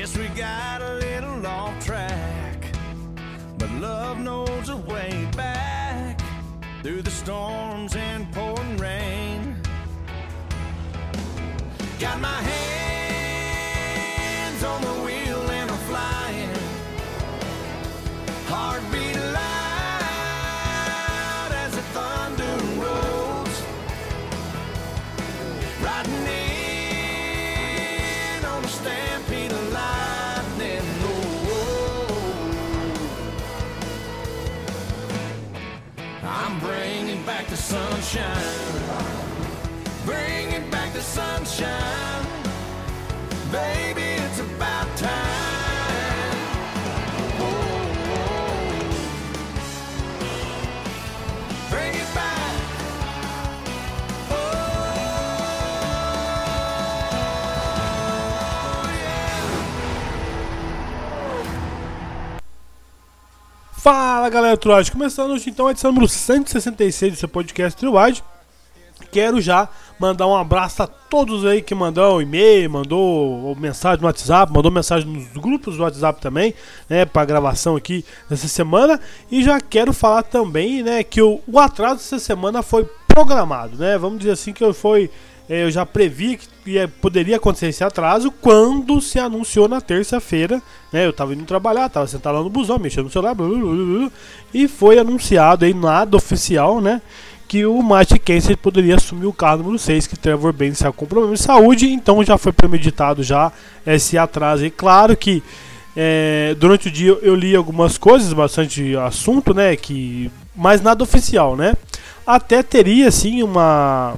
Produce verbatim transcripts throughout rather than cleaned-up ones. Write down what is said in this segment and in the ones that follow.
Guess we got a little off track, but love knows a way back through the storms and pouring rain. Got my hands on the wheel and I'm flying, heartbeat loud as the thunder rolls, riding in on a stampede of lightning. Oh, I'm bringing back the sunshine, bringing back the sunshine, baby, it's about time. Oh, oh. Bring it back. Oh, yeah. Fala galera, Truade, começando hoje então a edição número cento e sessenta e seis do seu podcast Truade. Quero já mandar um abraço a todos aí que mandou e-mail, mandou mensagem no WhatsApp, mandou mensagem nos grupos do WhatsApp também, né, para gravação aqui nessa semana. E já quero falar também, né, que o, o atraso dessa semana foi programado, né? Vamos dizer assim que eu foi, eu já previ que ia, poderia acontecer esse atraso quando se anunciou na terça-feira, né? Eu tava indo trabalhar, tava sentado lá no busão, mexendo no celular, blá, blá, blá, blá, e foi anunciado aí nada oficial, né, que o Matt Kenseth poderia assumir o cargo número seis, que Trevor Baynes está com problema de saúde, então já foi premeditado já esse atraso aí. Claro que é, durante o dia eu li algumas coisas, bastante assunto, né, que, mas nada oficial, né. Até teria sim uma,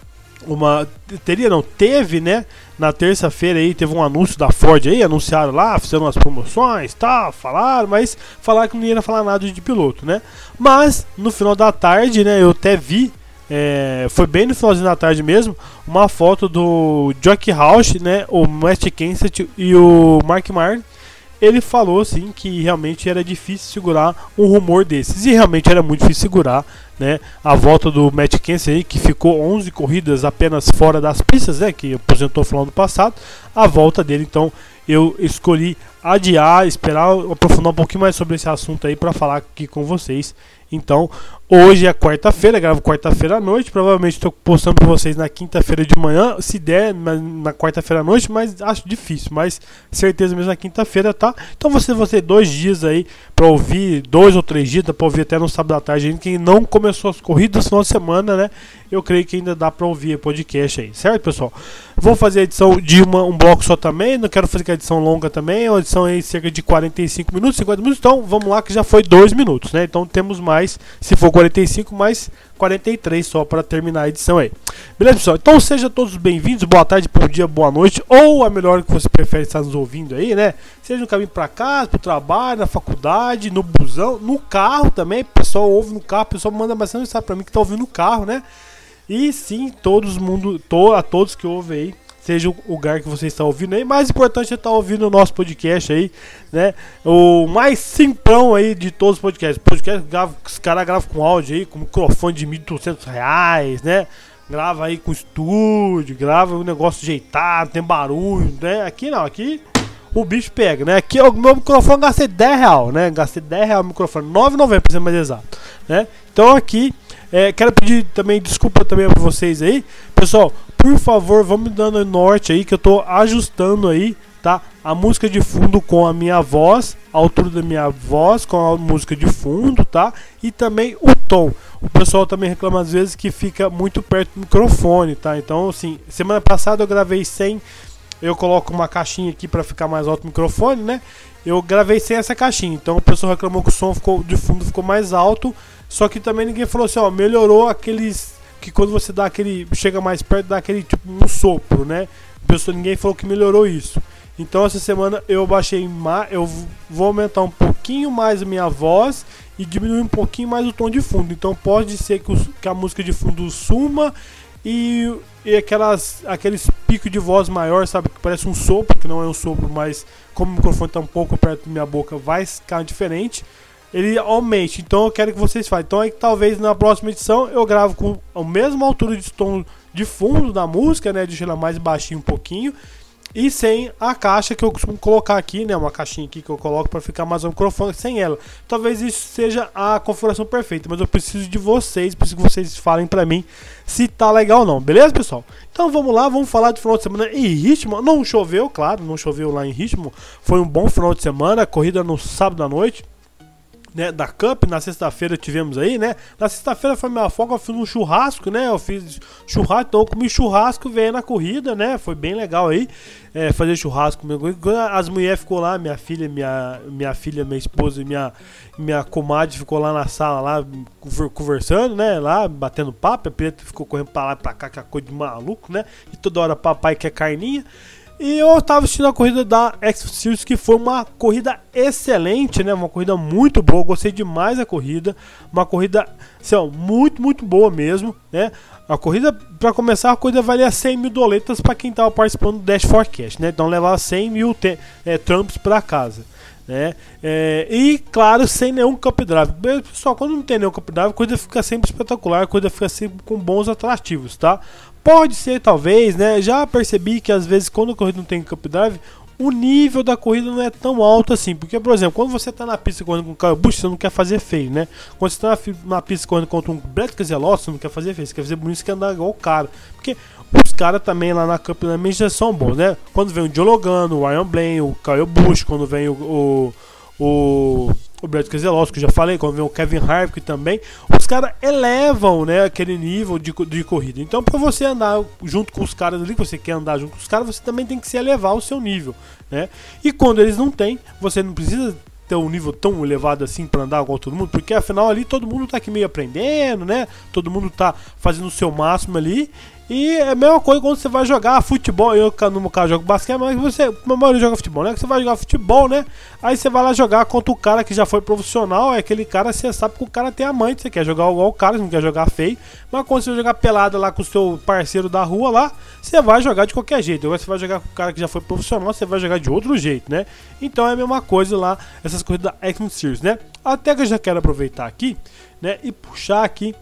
uma, teria não, teve, né, na terça-feira aí teve um anúncio da Ford aí, anunciaram lá, fizeram umas promoções, tal, falaram, mas falaram que não ia falar nada de piloto, né? Mas no final da tarde, né, eu até vi, é, foi bem no finalzinho da tarde mesmo, uma foto do Jockey Roush, né, o Matt Kenseth e o Mark Martin. Ele falou assim que realmente era difícil segurar um rumor desses, e realmente era muito difícil segurar, né, a volta do Matt Kenseth aí, que ficou onze corridas apenas fora das pistas, né, que aposentou no final do passado. A volta dele, então eu escolhi adiar, esperar aprofundar um pouquinho mais sobre esse assunto aí para falar aqui com vocês. Então, hoje é quarta-feira, gravo quarta-feira à noite, provavelmente estou postando para vocês na quinta-feira de manhã, se der na, na quarta-feira à noite, mas acho difícil, mas certeza mesmo na quinta-feira, tá? Então você vai ter dois dias aí para ouvir, dois ou três dias, dá para ouvir até no sábado à tarde, quem não começou as corridas no final de semana, né? Eu creio que ainda dá para ouvir o podcast aí, certo, pessoal? Vou fazer a edição de uma, um bloco só também, não quero fazer a edição longa também, é uma edição aí de cerca de quarenta e cinco minutos, cinquenta minutos, então vamos lá que já foi dois minutos, né? Então temos mais, se for quarenta e cinco, mais quarenta e três só para terminar a edição aí. Beleza, pessoal? Então sejam todos bem-vindos, boa tarde, bom dia, boa noite, ou a melhor que você prefere estar nos ouvindo aí, né? Seja no caminho para casa, para o trabalho, na faculdade, no busão, no carro também, o pessoal ouve no carro, o pessoal manda bastante mensagem para mim que está ouvindo no carro, né? E sim, todos mundo, to, a todos que ouvem aí, seja o lugar que você está ouvindo aí, mais importante é estar ouvindo o nosso podcast aí, né? O mais simplão aí de todos os podcasts. Podcast, grava, os caras gravam com áudio aí, com microfone de mil e duzentos reais, né? Grava aí com estúdio, grava um negócio ajeitado, tem barulho, né? Aqui não, aqui o bicho pega, né? Aqui o meu microfone gastei dez reais, né? Gastei dez reais no microfone, nove reais e noventa centavos para ser mais exato, né? Então aqui, é, quero pedir também desculpa também para vocês aí, pessoal. Por favor, vamos me dando norte aí que eu tô ajustando aí, tá? A música de fundo com a minha voz, a altura da minha voz com a música de fundo, tá? E também o tom. O pessoal também reclama às vezes que fica muito perto do microfone, tá? Então, assim, semana passada eu gravei sem, eu coloco uma caixinha aqui para ficar mais alto o microfone, né? Eu gravei sem essa caixinha, então o pessoal reclamou que o som ficou de fundo ficou mais alto, só que também ninguém falou assim, ó, melhorou aqueles que quando você dá aquele, chega mais perto, dá aquele tipo um sopro, né? Pessoa, ninguém falou que melhorou isso. Então essa semana eu baixei mais, eu vou aumentar um pouquinho mais a minha voz e diminuir um pouquinho mais o tom de fundo. Então pode ser que, os, que a música de fundo suma e, e aquelas, aqueles picos de voz maior, sabe? Que parece um sopro, que não é um sopro, mas como o microfone está um pouco perto da minha boca, vai ficar diferente. Ele aumente, então eu quero que vocês façam. Então aí talvez na próxima edição eu gravo com a mesma altura de tom de fundo da música, né? Deixa ela mais baixinho um pouquinho. E sem a caixa que eu costumo colocar aqui, né? Uma caixinha aqui que eu coloco para ficar mais um microfone sem ela. Talvez isso seja a configuração perfeita, mas eu preciso de vocês, preciso que vocês falem para mim se tá legal ou não, beleza, pessoal? Então vamos lá, vamos falar do final de semana em Ritmo. Não choveu, claro, não choveu lá em Ritmo. Foi um bom final de semana, corrida no sábado à noite, né, da Cup. Na sexta-feira tivemos aí, né? Na sexta-feira foi minha folga, eu fiz um churrasco, né? Eu fiz churrasco, então eu comi churrasco e veio na corrida, né? Foi bem legal aí, é, fazer churrasco. As mulheres ficou lá, minha filha, minha, minha filha, minha esposa e minha, minha comadre ficou lá na sala, lá, conversando, né? Lá, batendo papo. A Preta ficou correndo pra lá e pra cá, que é coisa de maluco, né? E toda hora papai quer carninha. E eu tava assistindo a corrida da X-Series, que foi uma corrida excelente, né? Uma corrida muito boa, gostei demais da corrida. Uma corrida, assim, ó, muito, muito boa mesmo, né? A corrida, para começar, a corrida valia cem mil doletas para quem tava participando do Dash Forecast, né? Então levava cem mil é, trumps para casa, né? É, e claro, sem nenhum Cup Drive. Pessoal, quando não tem nenhum Cup Drive, a corrida fica sempre espetacular, a corrida fica sempre com bons atrativos, tá? Pode ser, talvez, né? Já percebi que às vezes quando a corrida não tem Cup Drive, o nível da corrida não é tão alto assim. Porque, por exemplo, quando você está na pista correndo com o Kyle Busch, você não quer fazer feio, né? Quando você está na, na pista correndo contra um Brett Keselowski, você não quer fazer feio, você quer fazer bonito, você quer andar igual o cara. Porque os caras também lá na Cup também já são bons, né? Quando vem o Joe Logano, o Ryan Blaney, o Kyle Busch, quando vem o... o, o o Brett Keselowski, que eu já falei, quando vem o Kevin Harvick também, os caras elevam, né, aquele nível de, de corrida. Então, para você andar junto com os caras ali, que você quer andar junto com os caras, você também tem que se elevar o seu nível, né? E quando eles não têm, você não precisa ter um nível tão elevado assim para andar igual todo mundo, porque afinal ali todo mundo tá aqui meio aprendendo, né? Todo mundo tá fazendo o seu máximo ali. E é a mesma coisa quando você vai jogar futebol. Eu, no meu caso, jogo basquete, mas você, a maioria joga futebol, né? Que você vai jogar futebol, né? Aí você vai lá jogar contra o cara que já foi profissional. É aquele cara, você sabe que o cara tem amante. Você quer jogar igual o cara, você não quer jogar feio. Mas quando você vai jogar pelada lá com o seu parceiro da rua lá, você vai jogar de qualquer jeito. Agora você vai jogar com o cara que já foi profissional, você vai jogar de outro jeito, né? Então é a mesma coisa lá, essas coisas da X-Series, né? Até que eu já quero aproveitar aqui, né? E puxar aqui,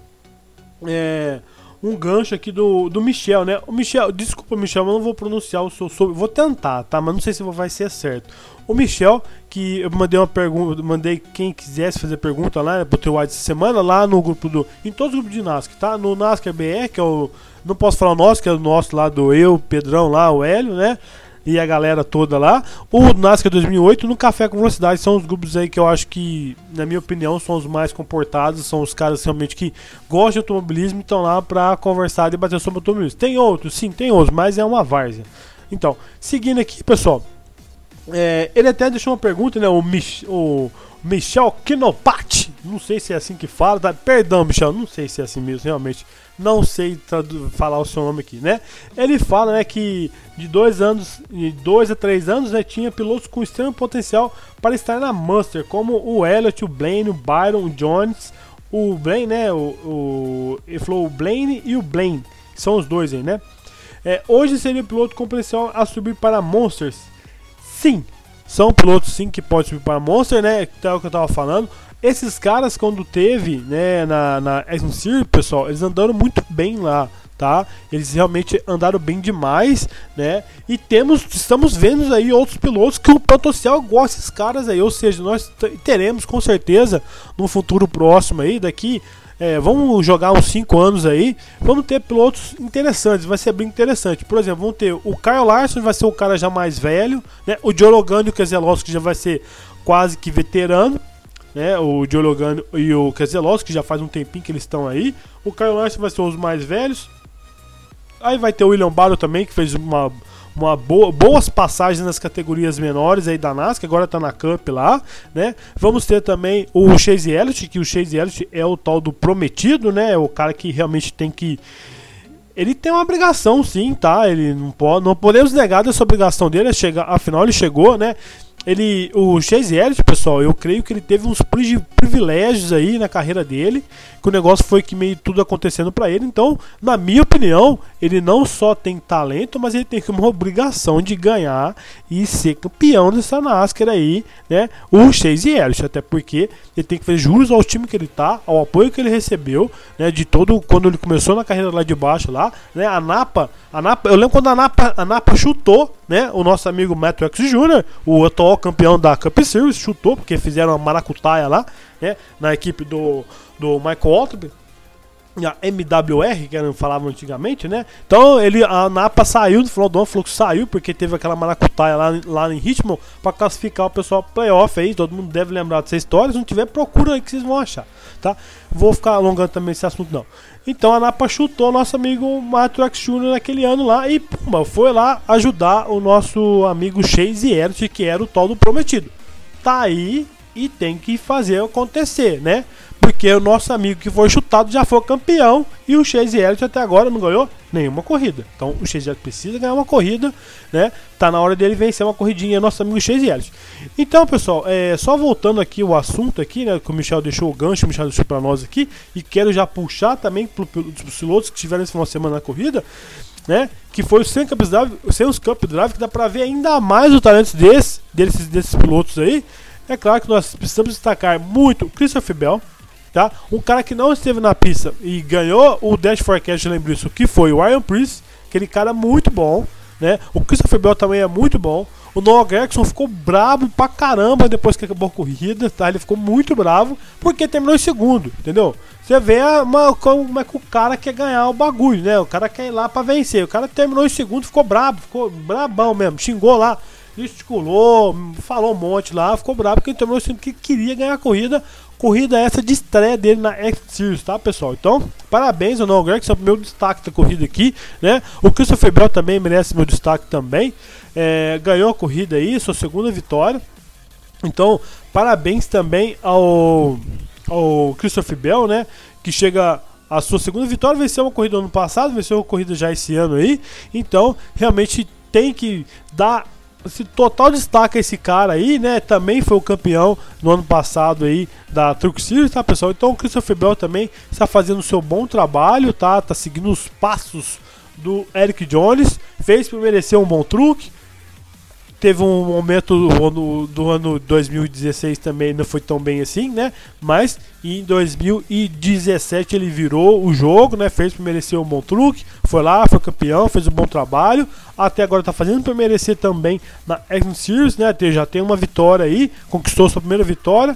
é... um gancho aqui do, do Michel, né? O Michel, desculpa, Michel, eu não vou pronunciar o seu sobre. Vou tentar, tá? Mas não sei se vai ser certo. O Michel, que eu mandei uma pergunta, mandei quem quisesse fazer pergunta lá, né, pro teu essa semana, lá no grupo do. Em todos os grupos de NASCAR, tá? No NASCAR B R, que é o. Não posso falar o nosso, que é o nosso lá do eu, Pedrão lá, o Hélio, né? E a galera toda lá. O NASCAR dois mil e oito no Café com Velocidade. São os grupos aí que eu acho que, na minha opinião, são os mais comportados. São os caras realmente que gostam de automobilismo e estão lá pra conversar e debater sobre automobilismo. Tem outros, sim, tem outros, mas é uma várzea. Então, seguindo aqui, pessoal. É, ele até deixou uma pergunta, né? O, Mich o Michel Kinopati. Não sei se é assim que fala, tá? Perdão, Michel, não sei se é assim mesmo, realmente. Não sei falar o seu nome aqui, né? Ele fala, né, que de dois anos, de dois a três anos, né, tinha pilotos com extremo potencial para estar na Munster, como o Elliott, o Blaney, o Byron, o Jones, o Blaine, né? O, o, ele falou o Blaine e o Blaine, são os dois aí, né? É, hoje seria piloto com potencial a subir para Monsters. Sim, são pilotos sim que podem subir para Monster, né? Que é o que eu tava falando. Esses caras, quando teve, né, na, na X-Series, pessoal, eles andaram muito bem lá, tá? Eles realmente andaram bem demais, né? E temos, estamos vendo aí outros pilotos que o potencial igual esses caras aí, ou seja, nós teremos com certeza no futuro próximo aí, daqui, é, vamos jogar uns cinco anos aí, vamos ter pilotos interessantes, vai ser bem interessante. Por exemplo, vamos ter o Kyle Larson, vai ser o cara já mais velho, né? O Joe Logano e o Keselowski já vai ser quase que veterano, né, o Joe Logano e o Keselowski, que já faz um tempinho que eles estão aí. O Kyle Larson vai ser os mais velhos. Aí vai ter o William Byron também, que fez uma, uma boa, boas passagens nas categorias menores aí da NASCAR, agora tá na Cup lá, né? Vamos ter também o Chase Elliott, que o Chase Elliott é o tal do prometido, né? É o cara que realmente tem que... Ele tem uma obrigação, sim, tá? Ele não pode, não podemos negar dessa obrigação dele, é chegar, afinal ele chegou, né? Ele, o Chase Elliott, pessoal, eu creio que ele teve uns privilégios aí na carreira dele, que o negócio foi que meio tudo acontecendo pra ele. Então, na minha opinião, ele não só tem talento, mas ele tem uma obrigação de ganhar e ser campeão dessa NASCAR aí, né? O Chase Elliott, até porque ele tem que fazer jus ao time que ele tá, ao apoio que ele recebeu, né? De todo, quando ele começou na carreira lá de baixo lá, né? A Napa, a Napa, eu lembro quando a Napa, a Napa chutou, né? O nosso amigo Matt Truex Júnior, o atual campeão da Cup Series, chutou, porque fizeram uma maracutaia lá, né? Na equipe do, do Michael Waltrip, a M W R, que eram, falavam antigamente, né? Então ele, a Napa saiu no final do ano, falou que saiu porque teve aquela maracutaia lá, lá em Richmond para classificar o pessoal playoff aí. Todo mundo deve lembrar dessa história. Se não tiver, procura aí que vocês vão achar, tá? Vou ficar alongando também esse assunto, não. Então a Napa chutou nosso amigo Matt Truex Júnior naquele ano lá e puma, foi lá ajudar o nosso amigo Chase Elliott, que era o tal do prometido. Tá aí e tem que fazer acontecer, né? Porque o nosso amigo que foi chutado já foi campeão e o Chase Elliott até agora não ganhou nenhuma corrida. Então o Chase Elliott precisa ganhar uma corrida, né? Tá na hora dele vencer uma corridinha, nosso amigo Chase Elliott. Então, pessoal, é, só voltando aqui o assunto aqui, né? Que o Michel deixou o gancho, o Michel deixou pra nós aqui, e quero já puxar também para os pilotos que tiveram esse final de semana na corrida, né? Que foi o Sam Cup Drive, o Sam Cup Drive, que dá pra ver ainda mais o talento desse, desses, desses pilotos aí. É claro que nós precisamos destacar muito o Christopher Bell, tá? Um cara que não esteve na pista e ganhou o Dash Forecast de Lembriço, que foi o Ryan Preece, aquele cara muito bom, né? O Christopher Bell também é muito bom. O Noah Gragson ficou bravo pra caramba depois que acabou a corrida, tá? Ele ficou muito bravo porque terminou em segundo, entendeu? Você vê uma, como é que o cara quer ganhar o bagulho, né? O cara quer ir lá pra vencer. O cara terminou em segundo, ficou bravo, ficou brabão mesmo, xingou lá, gesticulou, falou um monte lá, ficou bravo porque ele terminou em segundo, que queria ganhar a corrida. Corrida essa de estreia dele na X-Series, tá, pessoal? Então, parabéns ao Noah Gragson, meu destaque da corrida aqui, né? O Christopher Bell também merece meu destaque também. É, ganhou a corrida aí, sua segunda vitória. Então, parabéns também ao, ao Christopher Bell, né? Que chega a sua segunda vitória, venceu uma corrida no ano passado, venceu uma corrida já esse ano aí. Então, realmente tem que dar esse total destaque a esse cara aí, né? Também foi o campeão no ano passado aí da Truck Series, tá, pessoal? Então o Christopher Bell também está fazendo o seu bom trabalho, tá? Tá seguindo os passos do Eric Jones, fez para merecer um bom truque. Teve um momento do ano, do ano dois mil e dezesseis também, não foi tão bem assim, né? Mas em dois mil e dezessete ele virou o jogo, né? Fez para merecer um bom truque, foi lá, foi campeão, fez um bom trabalho. Até agora tá fazendo para merecer também na X-Series, né? Já tem uma vitória aí, conquistou sua primeira vitória.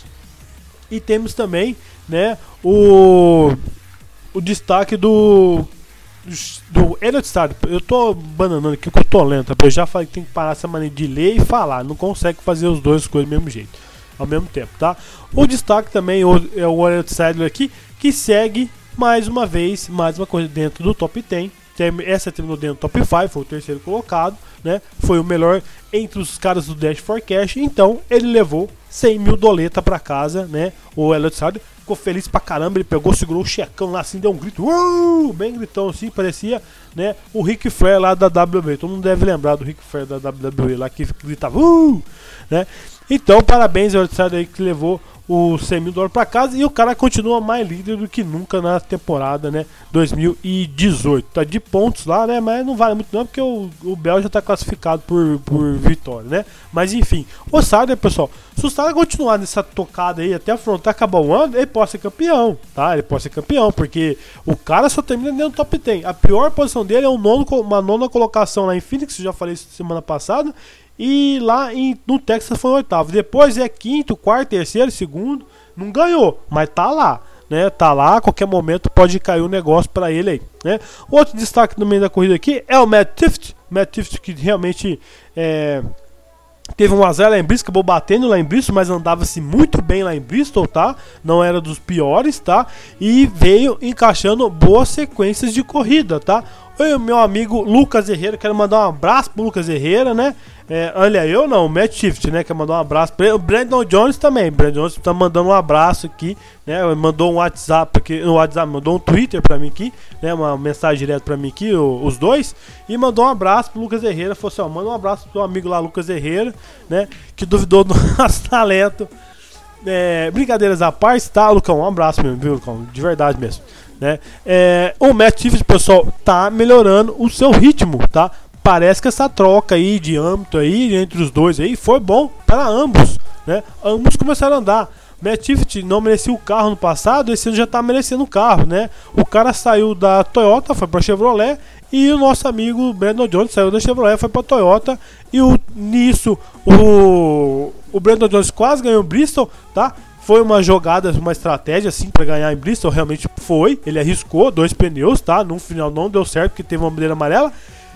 E temos também, né, o, o destaque do... do Elliott Sadler. Eu tô bananando aqui porque eu tô lento, eu já falei que tem que parar essa maneira de ler e falar, não consegue fazer os dois coisas do mesmo jeito, ao mesmo tempo, tá? O destaque também é o Elliott Sadler aqui, que segue mais uma vez, mais uma coisa dentro do top dez. Essa terminou dentro do top cinco, foi o terceiro colocado, né? Foi o melhor entre os caras do Dash Forecast, então ele levou cem mil doleta pra casa, né? O Elliott Sadler ficou feliz pra caramba, ele pegou, segurou o checão lá assim, deu um grito, uh, bem gritão assim, parecia, né, o Ric Flair lá da W W E. Todo mundo deve lembrar do Ric Flair da W W E lá, que gritava, uh, né? Então, parabéns ao Elliott Sadler aí que levou os cem mil dólares pra casa, e o cara continua mais líder do que nunca na temporada, né, dois mil e dezoito. Tá de pontos lá, né, mas não vale muito não, porque o, o Bell já tá classificado por, por vitória, né. Mas enfim, o Sadler, pessoal, se o Sadler continuar nessa tocada aí até afrontar acabar o ano, ele pode ser campeão, tá, ele pode ser campeão, porque o cara só termina dentro do top dez. A pior posição dele é um nono, uma nona colocação lá em Phoenix, eu já falei isso semana passada. E lá em, no Texas foi o oitavo. Depois é quinto, quarto, terceiro, segundo. Não ganhou, mas tá lá, né? Tá lá, a qualquer momento pode cair um negócio pra ele aí, né? Outro destaque no meio da corrida aqui é o Matt Tifft. Matt Tifft que realmente é, teve um azar lá em Bristol, acabou batendo lá em Bristol, mas andava-se muito bem lá em Bristol, tá? Não era dos piores, tá? E veio encaixando boas sequências de corrida, tá? Oi, meu amigo Lucas Herrera, quero mandar um abraço pro Lucas Herrera, né? É, olha, eu não, o Matt Tifft, né? Quer mandar um abraço pra ele. O Brandon Jones também. O Brandon Jones tá mandando um abraço aqui, né? Mandou um WhatsApp aqui, no WhatsApp, mandou um Twitter pra mim aqui, né? Uma mensagem direta pra mim aqui, o, os dois. E mandou um abraço pro Lucas Herrera. Falou assim: ó, manda um abraço pro seu amigo lá, Lucas Herrera, né? Que duvidou do nosso talento é, brincadeiras à parte, tá, Lucão? Um abraço mesmo, viu, Lucão? De verdade mesmo, né? É, o Matt Tifft, pessoal, tá melhorando o seu ritmo, tá? Parece que essa troca aí de âmbito aí entre os dois aí foi bom para ambos, né? Ambos começaram a andar. Matt Tifft não merecia o carro no passado, esse ano já tá merecendo o carro, né? O cara saiu da Toyota, foi pra Chevrolet, e o nosso amigo Brandon Jones saiu da Chevrolet, foi pra Toyota, e o, nisso o, o Brandon Jones quase ganhou o Bristol, tá? Foi uma jogada, uma estratégia assim para ganhar em Bristol, realmente foi. Ele arriscou dois pneus, tá? No final não deu certo porque teve uma bandeira amarela.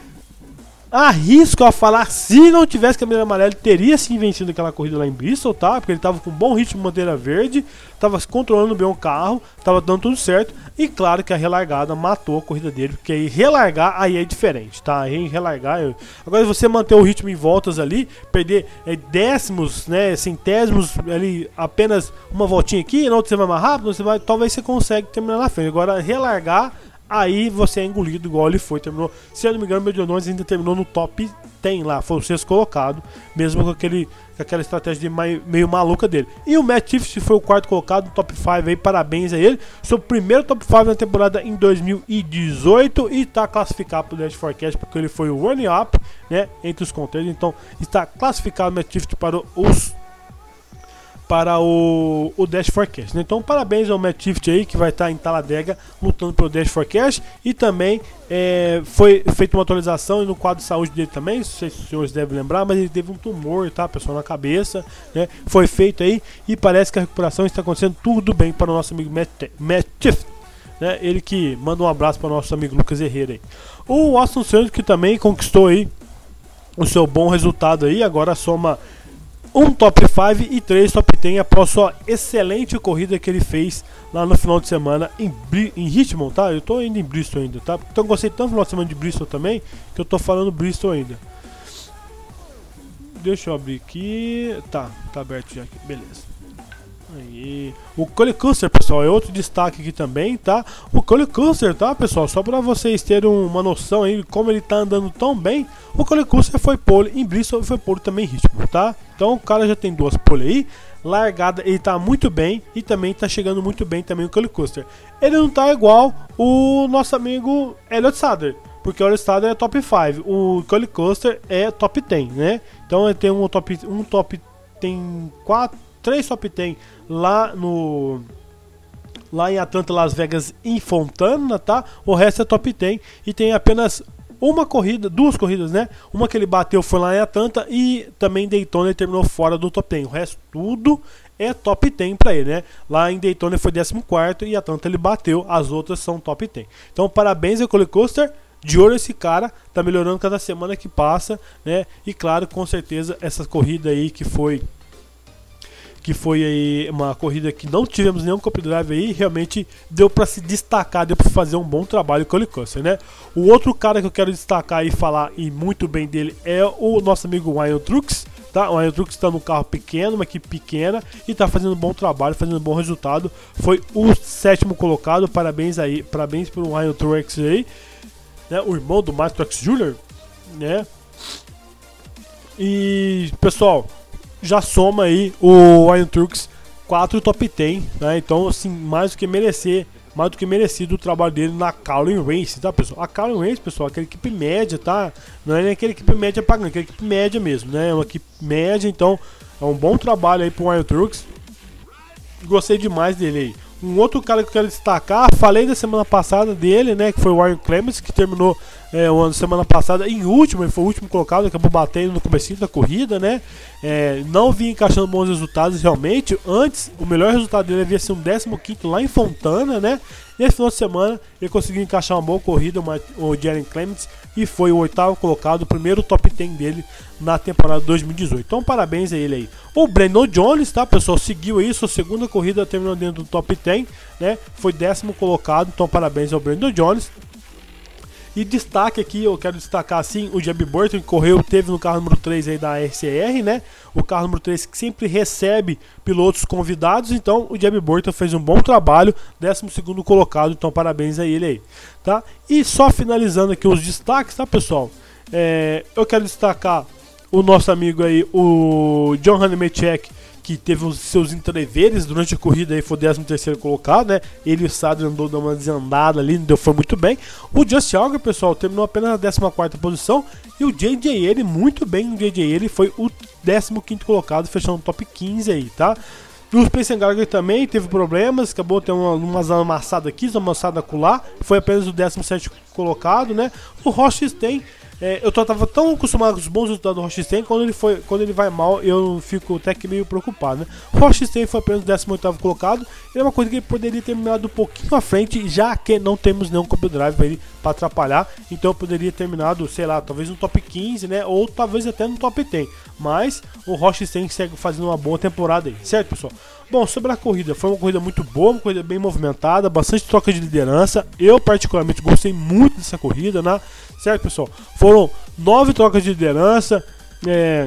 Arrisco a falar, se não tivesse bandeira amarela, ele teria sim vencido aquela corrida lá em Bristol, tá? Porque ele tava com bom ritmo de bandeira verde, tava controlando bem o carro, tava dando tudo certo. E claro que a relargada matou a corrida dele, porque aí relargar aí é diferente, tá? Aí relargar, eu... agora você manter o ritmo em voltas ali, perder é, décimos, né, centésimos ali, apenas uma voltinha aqui, na outra você vai mais rápido, você vai, talvez você consiga terminar na frente. Agora relargar, aí você é engolido igual ele foi, terminou, se eu não me engano, o Brandon Jones ainda terminou no top dez lá, foi o sexto colocado, mesmo com, aquele, com aquela estratégia de mai, meio maluca dele. E o Matt Tifft foi o quarto colocado no top cinco aí, parabéns a ele, seu primeiro top cinco na temporada em dois mil e dezoito, e está classificado para o Dash Forecast, porque ele foi o running up, né, entre os contenders, então está classificado o Matt Tifft para os para o, o Dash Forecast, né? Então parabéns ao Matt Tifft aí, que vai estar em Talladega lutando pelo Dash Forecast, e também é, foi feita uma atualização no quadro de saúde dele também, não sei se os senhores devem lembrar, mas ele teve um tumor, tá, pessoal, na cabeça, né? Foi feito aí e parece que a recuperação está acontecendo tudo bem para o nosso amigo Matt, Matt Tifft, né? Ele que manda um abraço para o nosso amigo Lucas Herrera aí. O Austin Cindric, que também conquistou aí o seu bom resultado aí, agora soma um top cinco e três top dez após sua excelente corrida que ele fez lá no final de semana em, em Richmond, tá? Eu tô indo em Bristol ainda, tá? Então eu gostei tanto do final de semana de Bristol também, que eu tô falando Bristol ainda. Deixa eu abrir aqui. Tá, tá aberto já aqui, beleza. Aí. O Cole Custer, pessoal, é outro destaque aqui também, tá? O Cole Custer, tá, pessoal? Só para vocês terem uma noção aí de como ele tá andando tão bem. O Cole Custer foi pole em Bristol e foi pole também em Richmond, tá? Então o cara já tem duas pole aí. Largada, ele tá muito bem e também tá chegando muito bem também o Cole Custer. Ele não tá igual o nosso amigo Elliott Sadler, porque o Elliott Sadler é top cinco, o Cole Custer é top dez, né? Então ele tem um top, um top tem quatro, três top dez lá no lá em Atlanta, Las Vegas, em Fontana, tá? O resto é top dez e tem apenas uma corrida, duas corridas, né? Uma que ele bateu foi lá em Atlanta e também em Daytona ele terminou fora do top dez. O resto tudo é top dez para ele, né? Lá em Daytona ele foi décimo quarto e Atlanta ele bateu, as outras são top dez. Então parabéns ao Cole Custer, de olho esse cara, tá melhorando cada semana que passa, né? E claro, com certeza essa corrida aí que foi que foi aí uma corrida que não tivemos nenhum Cup Drive aí, realmente deu para se destacar, deu para fazer um bom trabalho com o Cole Custer, né? O outro cara que eu quero destacar e falar e muito bem dele é o nosso amigo Ryan Truex, tá? O Ryan Truex está num carro pequeno, uma equipe pequena e está fazendo um bom trabalho, fazendo um bom resultado. Foi o sétimo colocado, parabéns aí, parabéns pro Ryan Truex aí, né? O irmão do Mark Truex Júnior, né? E pessoal, já soma aí o Ryan Truex quatro top dez, né? Então assim, mais do que merecer, mais do que merecido o trabalho dele na Carlin Race, tá, pessoal? A Carlin Race, pessoal, aquela equipe média, tá? Não é nem aquela equipe média pagando, aquela equipe média mesmo, né? É uma equipe média, então é um bom trabalho aí pro Ryan Truex. Gostei demais dele aí. Um outro cara que eu quero destacar, falei da semana passada dele, né, que foi o Ryan Clements, que terminou é, o ano semana passada em último, ele foi o último colocado, acabou batendo no comecinho da corrida, né, é, não vinha encaixando bons resultados realmente. Antes, o melhor resultado dele havia sido um décimo quinto lá em Fontana, né, nesse final de semana ele conseguiu encaixar uma boa corrida, uma, o Jeremy Clements, e foi o oitavo colocado, o primeiro top dez dele na temporada dois mil e dezoito. Então parabéns a ele aí. O Brandon Jones, tá, pessoal, seguiu aí sua segunda corrida, terminou dentro do top dez, né, foi décimo colocado, então parabéns ao Brandon Jones. E destaque aqui, eu quero destacar assim, o Jeb Burton, que correu, teve no carro número três aí da R C R, né? O carro número três que sempre recebe pilotos convidados, então o Jeb Burton fez um bom trabalho, décimo segundo colocado, então parabéns a ele aí, tá? E só finalizando aqui os destaques, tá, pessoal? É, eu quero destacar o nosso amigo aí, o John Hunter-Mechek, que teve os seus entreveres durante a corrida, aí foi o décimo terceiro colocado, né? Ele e o Sadler andou dando uma desandada ali, não deu, foi muito bem. O Justin Allgaier, pessoal, terminou apenas na décima quarta posição, e o J J ele muito bem, o J J ele foi o décimo quinto colocado, fechando o top quinze aí, tá? O Spencer Gallagher também teve problemas, acabou tendo uma, umas amassadas aqui, uma amassada acolá, foi apenas o décimo sétimo colocado, né? O Rochstein, é, eu tava tão acostumado com os bons resultados do Rochstein, quando ele, foi, quando ele vai mal, eu fico até que meio preocupado, né? O Rochstein foi apenas o décimo oitavo colocado, é uma coisa que ele poderia ter terminado um pouquinho à frente, já que não temos nenhum Cup Drive para ele para atrapalhar, então eu poderia ter terminado, sei lá, talvez no top quinze, né? Ou talvez até no top dez, mas o Rochstein segue fazendo uma boa temporada aí, certo, pessoal? Bom, sobre a corrida, foi uma corrida muito boa, uma corrida bem movimentada, bastante troca de liderança. Eu particularmente gostei muito dessa corrida, né? Certo, pessoal? Foram nove trocas de liderança. É...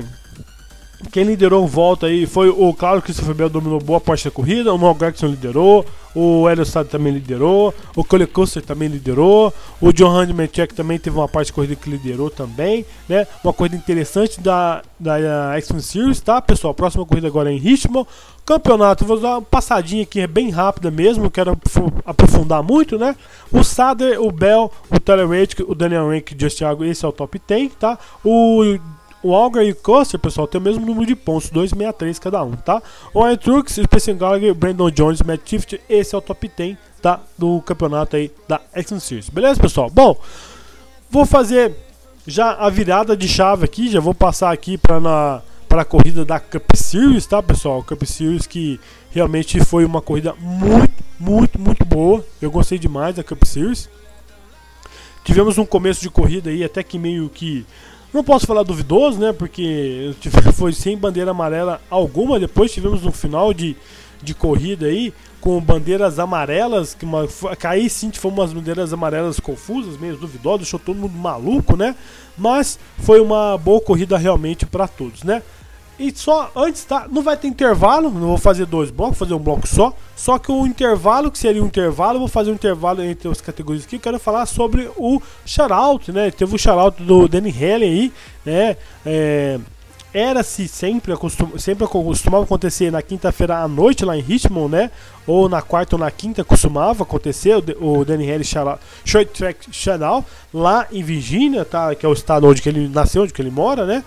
Quem liderou volta aí foi o Claro Christopher Bell, dominou boa parte da corrida. O Noel Gragson liderou, o Hélio Stade também liderou, o Cole Custer também liderou, o John Handmanchek também teve uma parte da corrida que liderou também, né? Uma corrida interessante da, da X-Men Series, tá, pessoal? Próxima corrida agora é em Richmond. Campeonato, vou dar uma passadinha aqui, é bem rápida mesmo, não quero aprofundar muito, né? O Sadler, o Bell, o Tyler Reddick, o Daniel Rank, o Justin Allgaier, esse é o top dez, tá? O O Allgaier e o Custer, pessoal, tem o mesmo número de pontos, duzentos e sessenta e três cada um, tá? O Ryan Truex, o Spencer Gallagher, Brandon Jones, Matt Tifft, esse é o top dez, tá? Do campeonato aí da X-Men Series, beleza, pessoal? Bom, vou fazer já a virada de chave aqui, já vou passar aqui para na para a corrida da Cup Series, tá, pessoal? Cup Series que realmente foi uma corrida muito, muito, muito boa. Eu gostei demais da Cup Series. Tivemos um começo de corrida aí até que meio que, não posso falar duvidoso, né? Porque foi sem bandeira amarela alguma. Depois tivemos um final de, de corrida aí com bandeiras amarelas, que, uma, que aí sim foi umas bandeiras amarelas confusas, meio duvidosas, deixou todo mundo maluco, né? Mas foi uma boa corrida realmente para todos, né? E só antes, tá? Não vai ter intervalo, não vou fazer dois blocos, vou fazer um bloco só. Só que o intervalo, que seria um intervalo, eu vou fazer um intervalo entre as categorias aqui. Eu quero falar sobre o shoutout, né? Teve o shoutout do Danny Haley aí, né? É, era-se sempre, acostum, sempre costumava acontecer na quinta-feira à noite lá em Richmond, né? Ou na quarta ou na quinta costumava acontecer o, o Danny Haley Short Track Shoutout lá em Virgínia, tá? Que é o estado onde que ele nasceu, onde que ele mora, né?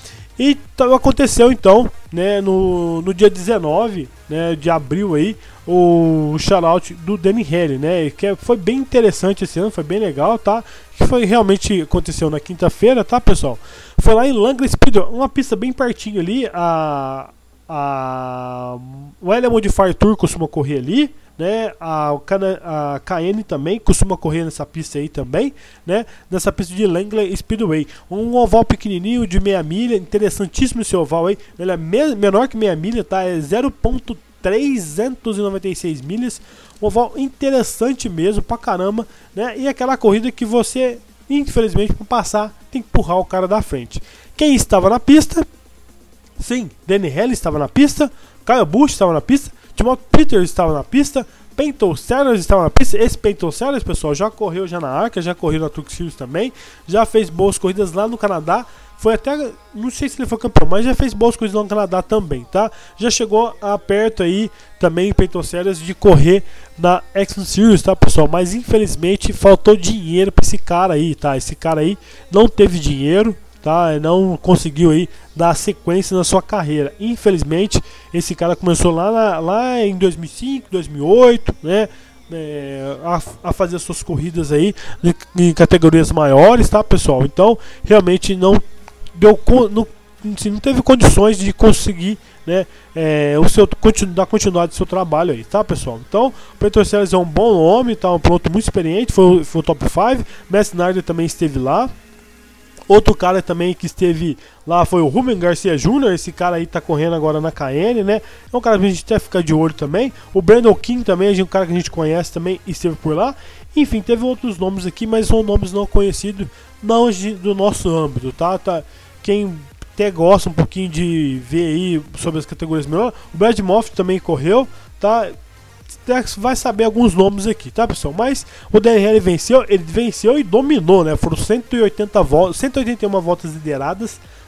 E então, aconteceu então, né, no, no dia dezenove, né, de abril aí, o shoutout do Danny Haley, né, que foi bem interessante esse ano, foi bem legal, tá? Que foi realmente aconteceu na quinta-feira, tá, pessoal? Foi lá em Langley Speedway, uma pista bem pertinho ali, a a o L Modifier Tour costuma correr ali, né? A, a K N também costuma correr nessa pista aí também, né? Nessa pista de Langley Speedway. Um oval pequenininho de meia milha, interessantíssimo esse oval aí. Ele é me menor que meia milha, tá? É zero ponto trezentos e noventa e seis milhas. Um oval interessante mesmo, pra caramba, né? E aquela corrida que você, infelizmente, para passar, tem que empurrar o cara da frente. Quem estava na pista? Sim, Danny Haley estava na pista, Kyle Busch estava na pista, Timothy Peters estava na pista, Peyton Sellers estava na pista. Esse Peyton Sellers, pessoal, já correu já na Arca, já correu na Truck Series também, já fez boas corridas lá no Canadá. Foi até, não sei se ele foi campeão, mas já fez boas corridas lá no Canadá também, tá? Já chegou a perto aí também, Peyton Sellers, de correr na X-Men Series, tá, pessoal? Mas infelizmente faltou dinheiro para esse cara aí, tá? Esse cara aí não teve dinheiro, tá? Não conseguiu aí dar sequência na sua carreira. Infelizmente, esse cara começou lá, na, lá em dois mil e cinco, dois mil e oito, né? É, a, a fazer suas corridas aí em, em categorias maiores, tá, pessoal? Então, realmente não deu, não, assim, não teve condições de conseguir, né, é, o seu, continu, dar continuidade do seu trabalho aí, tá, pessoal? Então, o Peyton Sellers é um bom nome, tá? Um piloto muito experiente, foi, foi o top cinco. Matt Snyder também esteve lá. Outro cara também que esteve lá foi o Ruben Garcia Júnior Esse cara aí tá correndo agora na K N, né? É um cara que a gente até fica de olho também. O Brandon King também, é um cara que a gente conhece também, esteve por lá. Enfim, teve outros nomes aqui, mas são nomes não conhecidos, não do nosso âmbito, tá? tá? Quem até gosta um pouquinho de ver aí sobre as categorias melhor, o Brad Moffitt também correu, tá? Vai saber alguns nomes aqui, tá, pessoal? Mas o Danny Haley venceu, ele venceu e dominou, né? Foram cento e oitenta voltas, cento e oitenta e uma voltas lideradas,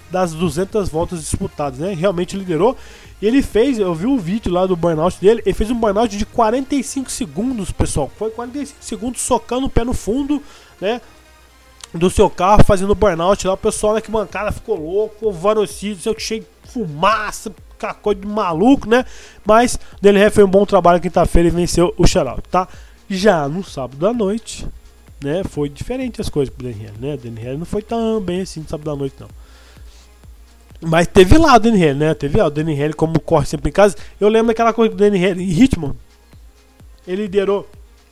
das duzentas voltas disputadas, né? Realmente liderou. E ele fez, eu vi o vídeo lá do burnout dele, ele fez um burnout de quarenta e cinco segundos, pessoal. Foi quarenta e cinco segundos socando o pé no fundo, né? Do seu carro, fazendo burnout lá. O pessoal na bancada ficou louco, varocido, cheio de fumaça, cacô de maluco, né? Mas o Danny Henry foi um bom trabalho quinta-feira e venceu o shoutout, tá? Já no sábado à noite, né? Foi diferente as coisas pro Danny Henry, né? O Danny Henry não foi tão bem assim no sábado à noite, não. Mas teve lá o Danny Henry, né? Teve lá o Danny Henry, como corre sempre em casa. Eu lembro daquela coisa do Danny Henry em Richmond. Ele liderou.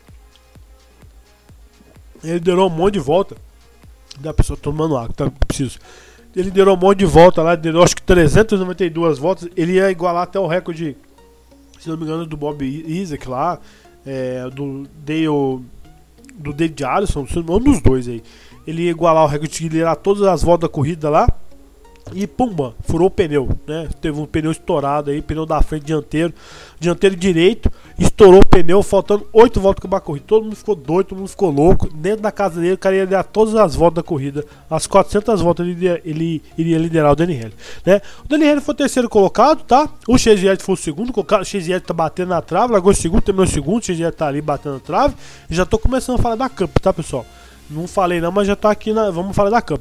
Ele liderou um monte de volta. Da pessoa tomando água, tá? Preciso. Ele liderou um monte de volta lá, liderou acho que trezentas e noventa e duas voltas. Ele ia igualar até o recorde, se não me engano, do Bob Isaac lá, é, do Dale, do Dale Allison, um dos dois aí. Ele ia igualar o recorde de liderar todas as voltas da corrida lá. E pumba, furou o pneu, né? Teve um pneu estourado aí, pneu da frente dianteiro, dianteiro direito, estourou o pneu, faltando oito voltas para a corrida. Todo mundo ficou doido, todo mundo ficou louco. Dentro da casa dele, o cara ia liderar todas as voltas da corrida. As quatrocentas voltas ele iria, ele iria liderar o Danny Henry, né? O Danny Henry foi o terceiro colocado, tá? O Chase Elliott foi o segundo colocado. O Chase Elliott tá batendo na trave, largou o segundo, terminou o segundo. O Chase Elliott tá ali batendo na trave. E já tô começando a falar da Cup, tá, pessoal? Não falei não, mas já tá aqui na... Vamos falar da Cup.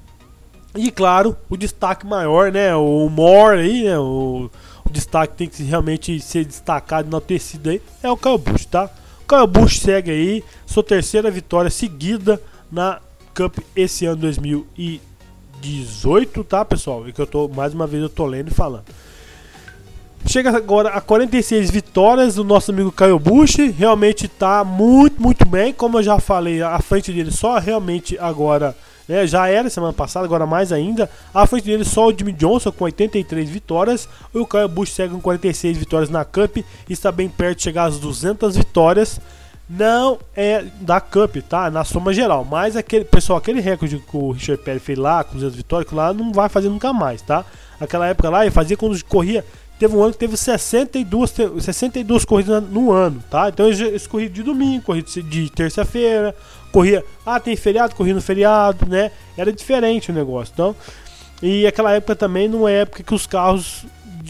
E claro, o destaque maior, né? O more aí, né? O, o destaque tem que realmente ser destacado e enaltecido aí. É o Kyle Busch, tá? O Kyle Busch segue aí, sua terceira vitória seguida na Cup esse ano dois mil e dezoito, tá, pessoal? E que eu tô, mais uma vez, eu tô lendo e falando. Chega agora a quarenta e seis vitórias do nosso amigo Kyle Busch. Realmente tá muito, muito bem. Como eu já falei, a frente dele só realmente agora... É, já era semana passada, agora mais ainda. À frente dele só o Jimmy Johnson com oitenta e três vitórias. E o Kyle Busch segue com quarenta e seis vitórias na Cup. E está bem perto de chegar às duzentas vitórias. Não é da Cup, tá? Na soma geral. Mas aquele, pessoal, aquele recorde que o Richard Petty fez lá, com duzentas vitórias, que lá não vai fazer nunca mais, tá? Aquela época lá ele fazia quando corria. Teve um ano que teve sessenta e duas, sessenta e duas corridas no ano, tá? Então eles corriam de domingo, corria de terça-feira, corria, ah, tem feriado, corria no feriado, né? Era diferente o negócio, então. E aquela época também não é época que os carros,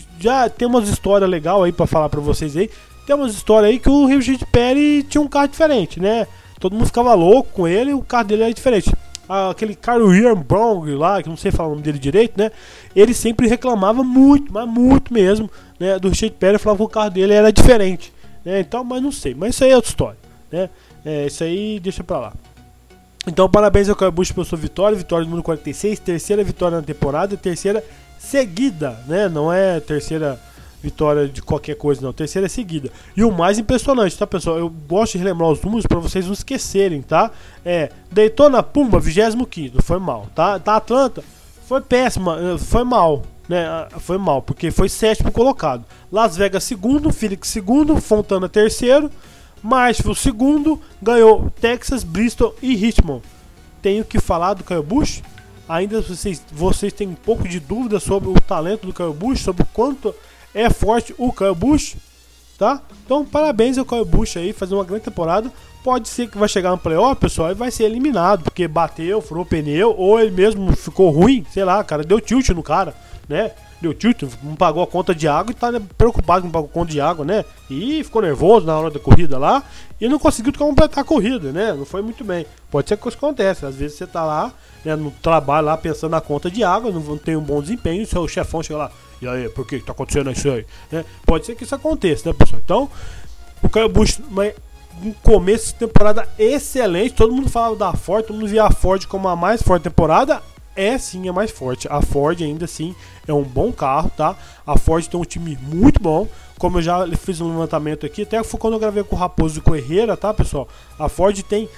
já tem umas histórias legais aí pra falar pra vocês aí. Tem umas histórias aí que o Richard Petty tinha um carro diferente, né? Todo mundo ficava louco com ele e o carro dele era diferente. Aquele cara Ian Brown lá, que não sei falar o nome dele direito, né? Ele sempre reclamava muito, mas muito mesmo, né? Do Richard Petty, falava que o carro dele era diferente, né? Então, mas não sei, mas isso aí é outra história, né? É, isso aí deixa pra lá. Então, parabéns ao Kyle Busch pela sua vitória, vitória número quarenta e seis, terceira vitória na temporada, terceira seguida, né? Não é terceira vitória de qualquer coisa, não. Terceira é seguida. E o mais impressionante, tá, pessoal? Eu gosto de relembrar os números para vocês não esquecerem, tá? É, Daytona, pumba, vigésimo quinto, foi mal, tá? Tá, Atlanta, foi péssima, foi mal, né? Foi mal, porque foi sétimo colocado. Las Vegas, segundo, Phoenix, segundo, Fontana, terceiro, Marshall, segundo, ganhou Texas, Bristol e Richmond. Tenho que falar do Kyle Busch? Ainda vocês, vocês têm um pouco de dúvida sobre o talento do Kyle Busch, sobre o quanto é forte o Kyle Busch, tá? Então, parabéns ao Kyle Busch aí, fazer uma grande temporada. Pode ser que vai chegar no playoff, pessoal, e vai ser eliminado, porque bateu, furou o pneu, ou ele mesmo ficou ruim, sei lá, cara, deu tilt no cara, né? Deu tilt, não pagou a conta de água e tá preocupado que não pagou a conta de água, né? E ficou nervoso na hora da corrida lá e não conseguiu completar a corrida, né? Não foi muito bem. Pode ser que isso acontece, às vezes você tá lá, né, no trabalho lá pensando na conta de água, não tem um bom desempenho, o seu chefão chega lá, e aí, por que tá acontecendo isso aí? Né? Pode ser que isso aconteça, né, pessoal? Então, o Kyle Busch, um começo de temporada excelente, todo mundo falava da Ford, todo mundo via a Ford como a mais forte temporada. É sim a mais forte. A Ford ainda assim é um bom carro, tá? A Ford tem um time muito bom. Como eu já fiz um levantamento aqui, até foi quando eu gravei com o Raposo e com o Herrera, tá, pessoal? A Ford tem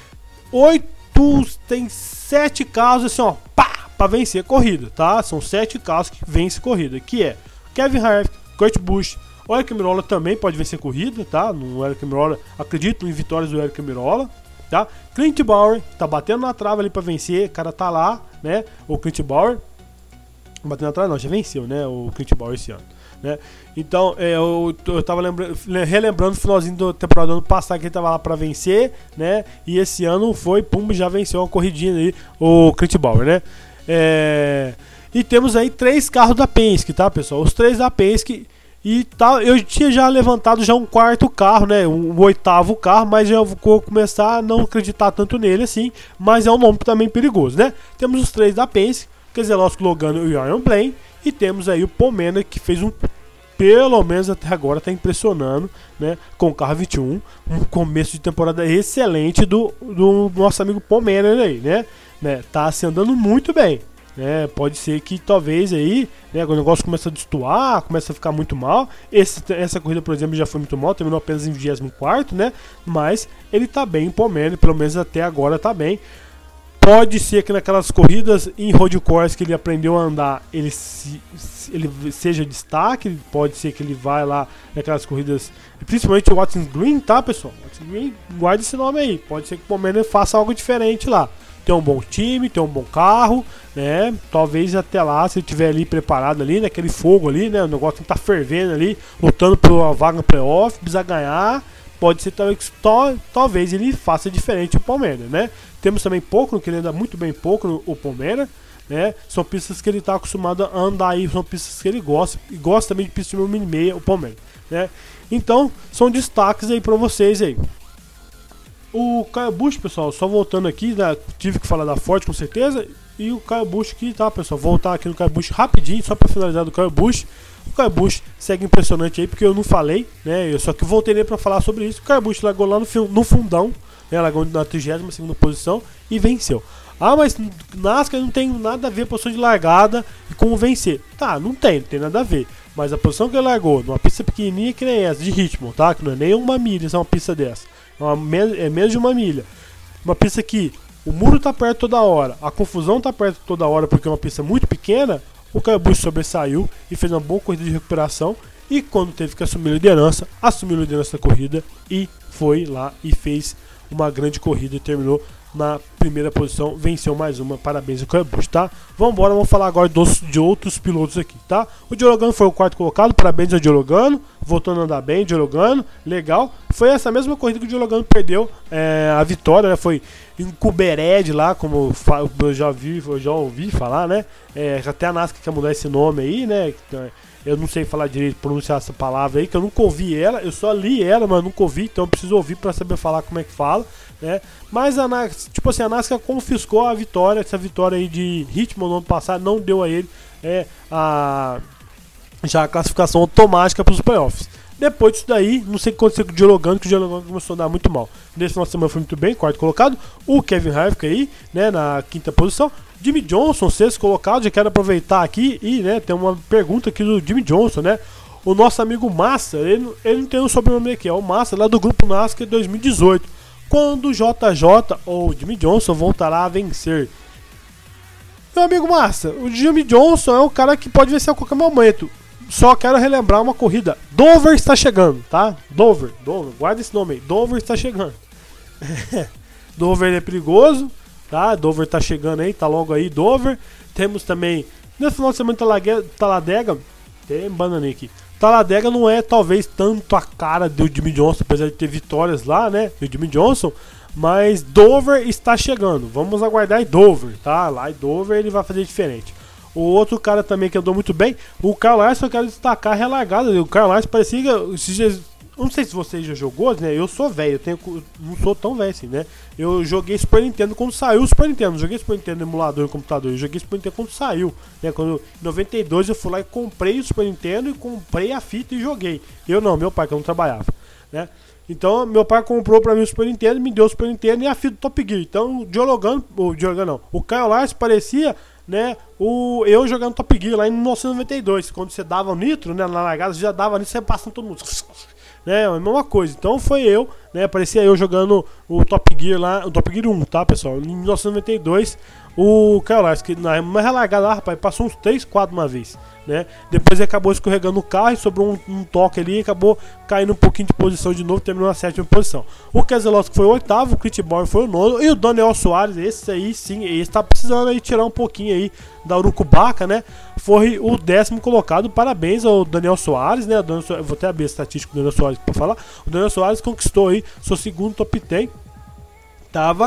oito, tem sete carros assim, ó, pá, pra vencer a corrida, tá? São sete carros que vencem corrida, que é Kevin Harvick, Kurt Busch, o Eric Almirola também pode vencer corrida, tá? No Eric Almirola, acredito em vitórias do Eric Almirola, tá? Clint Bauer tá batendo na trave ali pra vencer, o cara tá lá, né? O Clint Bauer batendo na trave, não, já venceu, né? O Clint Bauer esse ano, né? Então, é, eu, eu tava lembrando, relembrando o finalzinho da temporada do ano passado que ele tava lá pra vencer, né? E esse ano foi, pum, já venceu uma corridinha aí, o Clint Bauer, né? É, E temos aí três carros da Penske, tá, pessoal? Os três da Penske. E tá, eu tinha já levantado já um quarto carro, né? Um, um oitavo carro, mas já vou começar a não acreditar tanto nele assim. Mas é um nome também perigoso, né? Temos os três da Penske, Keselowski, Logano e Ryan Blaney. E temos aí o Paul Menard, que fez um, pelo menos até agora, tá impressionando, né? Com o carro vinte e um. Um começo de temporada excelente do, do nosso amigo Paul Menard aí, né? né? Tá se andando muito bem. É, pode ser que talvez aí, né, o negócio começa a destoar, começa a ficar muito mal. Esse, essa corrida, por exemplo, já foi muito mal, terminou apenas em vigésimo quarto, né? Mas ele tá bem em Paul Menard, pelo menos até agora tá bem. Pode ser que naquelas corridas em road course que ele aprendeu a andar, ele, se, ele seja destaque. Pode ser que ele vai lá naquelas corridas, principalmente o Watkins Green, tá, pessoal? Watkins Green, guarde esse nome aí. Pode ser que o Paul Menard faça algo diferente lá. Tem um bom time, tem um bom carro, né? Talvez até lá, se ele estiver ali preparado ali, naquele fogo ali, né? O negócio tá fervendo ali, lutando pela vaga no playoff, precisa ganhar. Pode ser talvez, talvez ele faça diferente o Paul Menard, né? Temos também pouco, que ele anda muito bem pouco o Paul Menard, né? São pistas que ele está acostumado a andar aí, são pistas que ele gosta, e gosta também de pistas de uma mini meia, o Paul Menard, né? Então, são destaques aí para vocês aí. O Kyle Busch, pessoal, só voltando aqui, né, tive que falar da Ford com certeza. E o Kyle Busch aqui, tá, pessoal? Voltar aqui no Kyle Busch rapidinho, só para finalizar do Kyle Busch. O Kyle Busch segue impressionante aí, porque eu não falei, né? Eu só que voltei para falar sobre isso. O Kyle Busch largou lá no, no fundão, né? Largou na trigésima segunda posição e venceu. Ah, mas NASCAR não tem nada a ver a posição de largada com vencer. Tá, não tem, não tem nada a ver. Mas a posição que ele largou, numa pista pequenininha que nem essa, de ritmo, tá? Que não é nem uma milha, é uma pista dessa. É menos de uma milha. Uma pista que o muro tá perto toda hora, a confusão tá perto toda hora porque é uma pista muito pequena. O Kyle Busch sobressaiu e fez uma boa corrida de recuperação. E quando teve que assumir a liderança, assumiu a liderança da corrida e foi lá e fez uma grande corrida e terminou na primeira posição, venceu mais uma. Parabéns ao Kyle Busch, tá? Vamos embora, vamos falar agora dos, de outros pilotos aqui, tá? O Joey Logano foi o quarto colocado, parabéns ao Joey Logano, voltando a andar bem, Joey Logano, legal. Foi essa mesma corrida que o Joey Logano perdeu é, a vitória, né? Foi em Kubered lá, como eu já, vi, eu já ouvi falar, né? É, até a NASCAR quer mudar esse nome aí, né? Eu não sei falar direito, pronunciar essa palavra aí, que eu nunca ouvi ela, eu só li ela, mas nunca ouvi, então eu preciso ouvir para saber falar como é que fala, né? Mas a NASCAR, tipo assim, a NASCAR confiscou a vitória, essa vitória aí de ritmo no ano passado, não deu a ele é, a, já a classificação automática para os playoffs. Depois disso daí, não sei o que aconteceu com o Joey Logano, que o Joey Logano começou a andar muito mal. Nesse final de semana foi muito bem, quarto colocado. O Kevin Harvick aí, né, na quinta posição. Jimmy Johnson, sexto colocado. Já quero aproveitar aqui e, né, tem uma pergunta aqui do Jimmy Johnson, né. O nosso amigo Massa, ele, ele não tem um sobrenome aqui, é o Massa, lá do grupo NASCAR dois mil e dezoito. Quando o J J ou Jimmy Johnson voltará a vencer? Meu amigo Massa, o Jimmy Johnson é um cara que pode vencer a qualquer momento. Só quero relembrar uma corrida. Dover está chegando, tá? Dover, Dover, guarda esse nome aí. Dover está chegando. Dover é perigoso, tá? Dover está chegando aí, tá logo aí, Dover. Temos também, nesse final de semana, Talladega. Tem bananinha aqui. Talladega não é talvez tanto a cara do Jimmy Johnson, apesar de ter vitórias lá, né? Do Jimmy Johnson. Mas Dover está chegando. Vamos aguardar em Dover, tá? Lá em Dover ele vai fazer diferente. O outro cara também que andou muito bem, o Kyle Larson, eu quero destacar a relargada. O Kyle Larson parecia que, não sei se você já jogou, né? Eu sou velho, eu tenho, não sou tão velho assim, né? Eu joguei Super Nintendo quando saiu o Super Nintendo. Não joguei Super Nintendo no emulador no computador, eu joguei Super Nintendo quando saiu, né? Quando, em noventa e dois eu fui lá e comprei o Super Nintendo e comprei a fita e joguei. Eu não, meu pai, que eu não trabalhava, né? Então, meu pai comprou pra mim o Super Nintendo, me deu o Super Nintendo e a fita do Top Gear. Então, o Joey Logano, o Joey Logano não, o Kyle Larson parecia, né, o, eu jogando Top Gear lá em mil novecentos e noventa e dois, quando você dava o nitro, né, na largada, você já dava nitro, você passando todo mundo, né, a mesma coisa. Então foi eu, né, parecia eu jogando o Top Gear lá, o Top Gear um, tá, pessoal, em mil novecentos e noventa e dois, o Kyle Larson, que na uma relargada lá, rapaz, passou uns três, quatro uma vez, né, depois ele acabou escorregando o carro e sobrou um, um toque ali e acabou caindo um pouquinho de posição de novo, terminou na sétima posição. O Keselowski foi o oitavo, o Christian Bauer foi o nono e o Daniel Soares, esse aí sim, esse tá precisando aí tirar um pouquinho aí da urucubaca, né, foi o décimo colocado. Parabéns ao Daniel Soares, né, Daniel Soares, vou até abrir a estatística do Daniel Soares para falar. O Daniel Soares conquistou aí seu segundo top dez, tava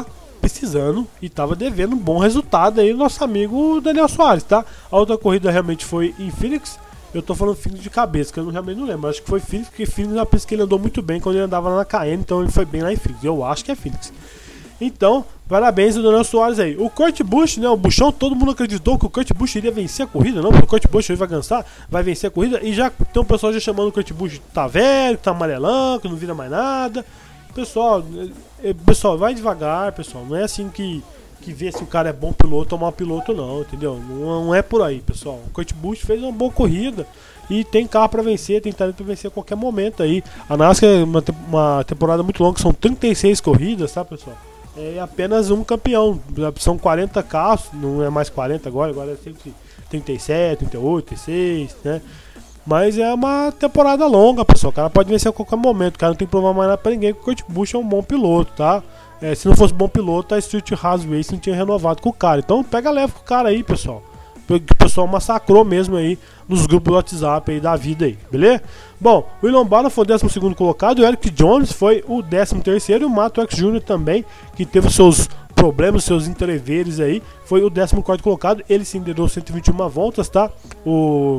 precisando e tava devendo um bom resultado aí o nosso amigo Daniel Soares, tá? A outra corrida realmente foi em Phoenix. Eu tô falando Phoenix de cabeça, que eu não, realmente não lembro. Acho que foi Phoenix, porque Phoenix é uma pista que ele andou muito bem quando ele andava lá na K N, então ele foi bem lá em Phoenix. Eu acho que é Phoenix. Então, parabéns ao Daniel Soares aí. O Kurt Busch, né? O Buchão, todo mundo acreditou que o Kurt Busch iria vencer a corrida, não? O Kurt Busch vai cansar, vai vencer a corrida. E já tem um pessoal já chamando o Kurt Busch que tá velho, que tá amarelão, que não vira mais nada. Pessoal, é, pessoal, vai devagar, pessoal. Não é assim que, que vê se o cara é bom piloto ou mau piloto, não, entendeu? Não, não é por aí, pessoal. O Kurt Busch fez uma boa corrida e tem carro pra vencer, tem talento pra vencer a qualquer momento aí. A NASCAR é uma, uma temporada muito longa, são trinta e seis corridas, tá, pessoal? É apenas um campeão, são quarenta carros, não é mais quarenta agora, agora é sempre trinta e sete, trinta e oito, trinta e seis, né? Mas é uma temporada longa, pessoal, o cara pode vencer a qualquer momento, o cara não tem que provar mais nada pra ninguém, porque o Kurt Busch é um bom piloto, tá? É, se não fosse bom piloto, a Street Haas Racing tinha renovado com o cara, então pega leve com o cara aí, pessoal. O pessoal massacrou mesmo aí nos grupos do WhatsApp aí da vida aí, beleza? Bom, o William Byron foi o décimo segundo colocado, o Eric Jones foi o décimo terceiro e o Matt Wax Júnior também, que teve seus problemas, seus entreveres aí, foi o décimo quarto colocado. Ele sim liderou cento e vinte e uma voltas, tá? O...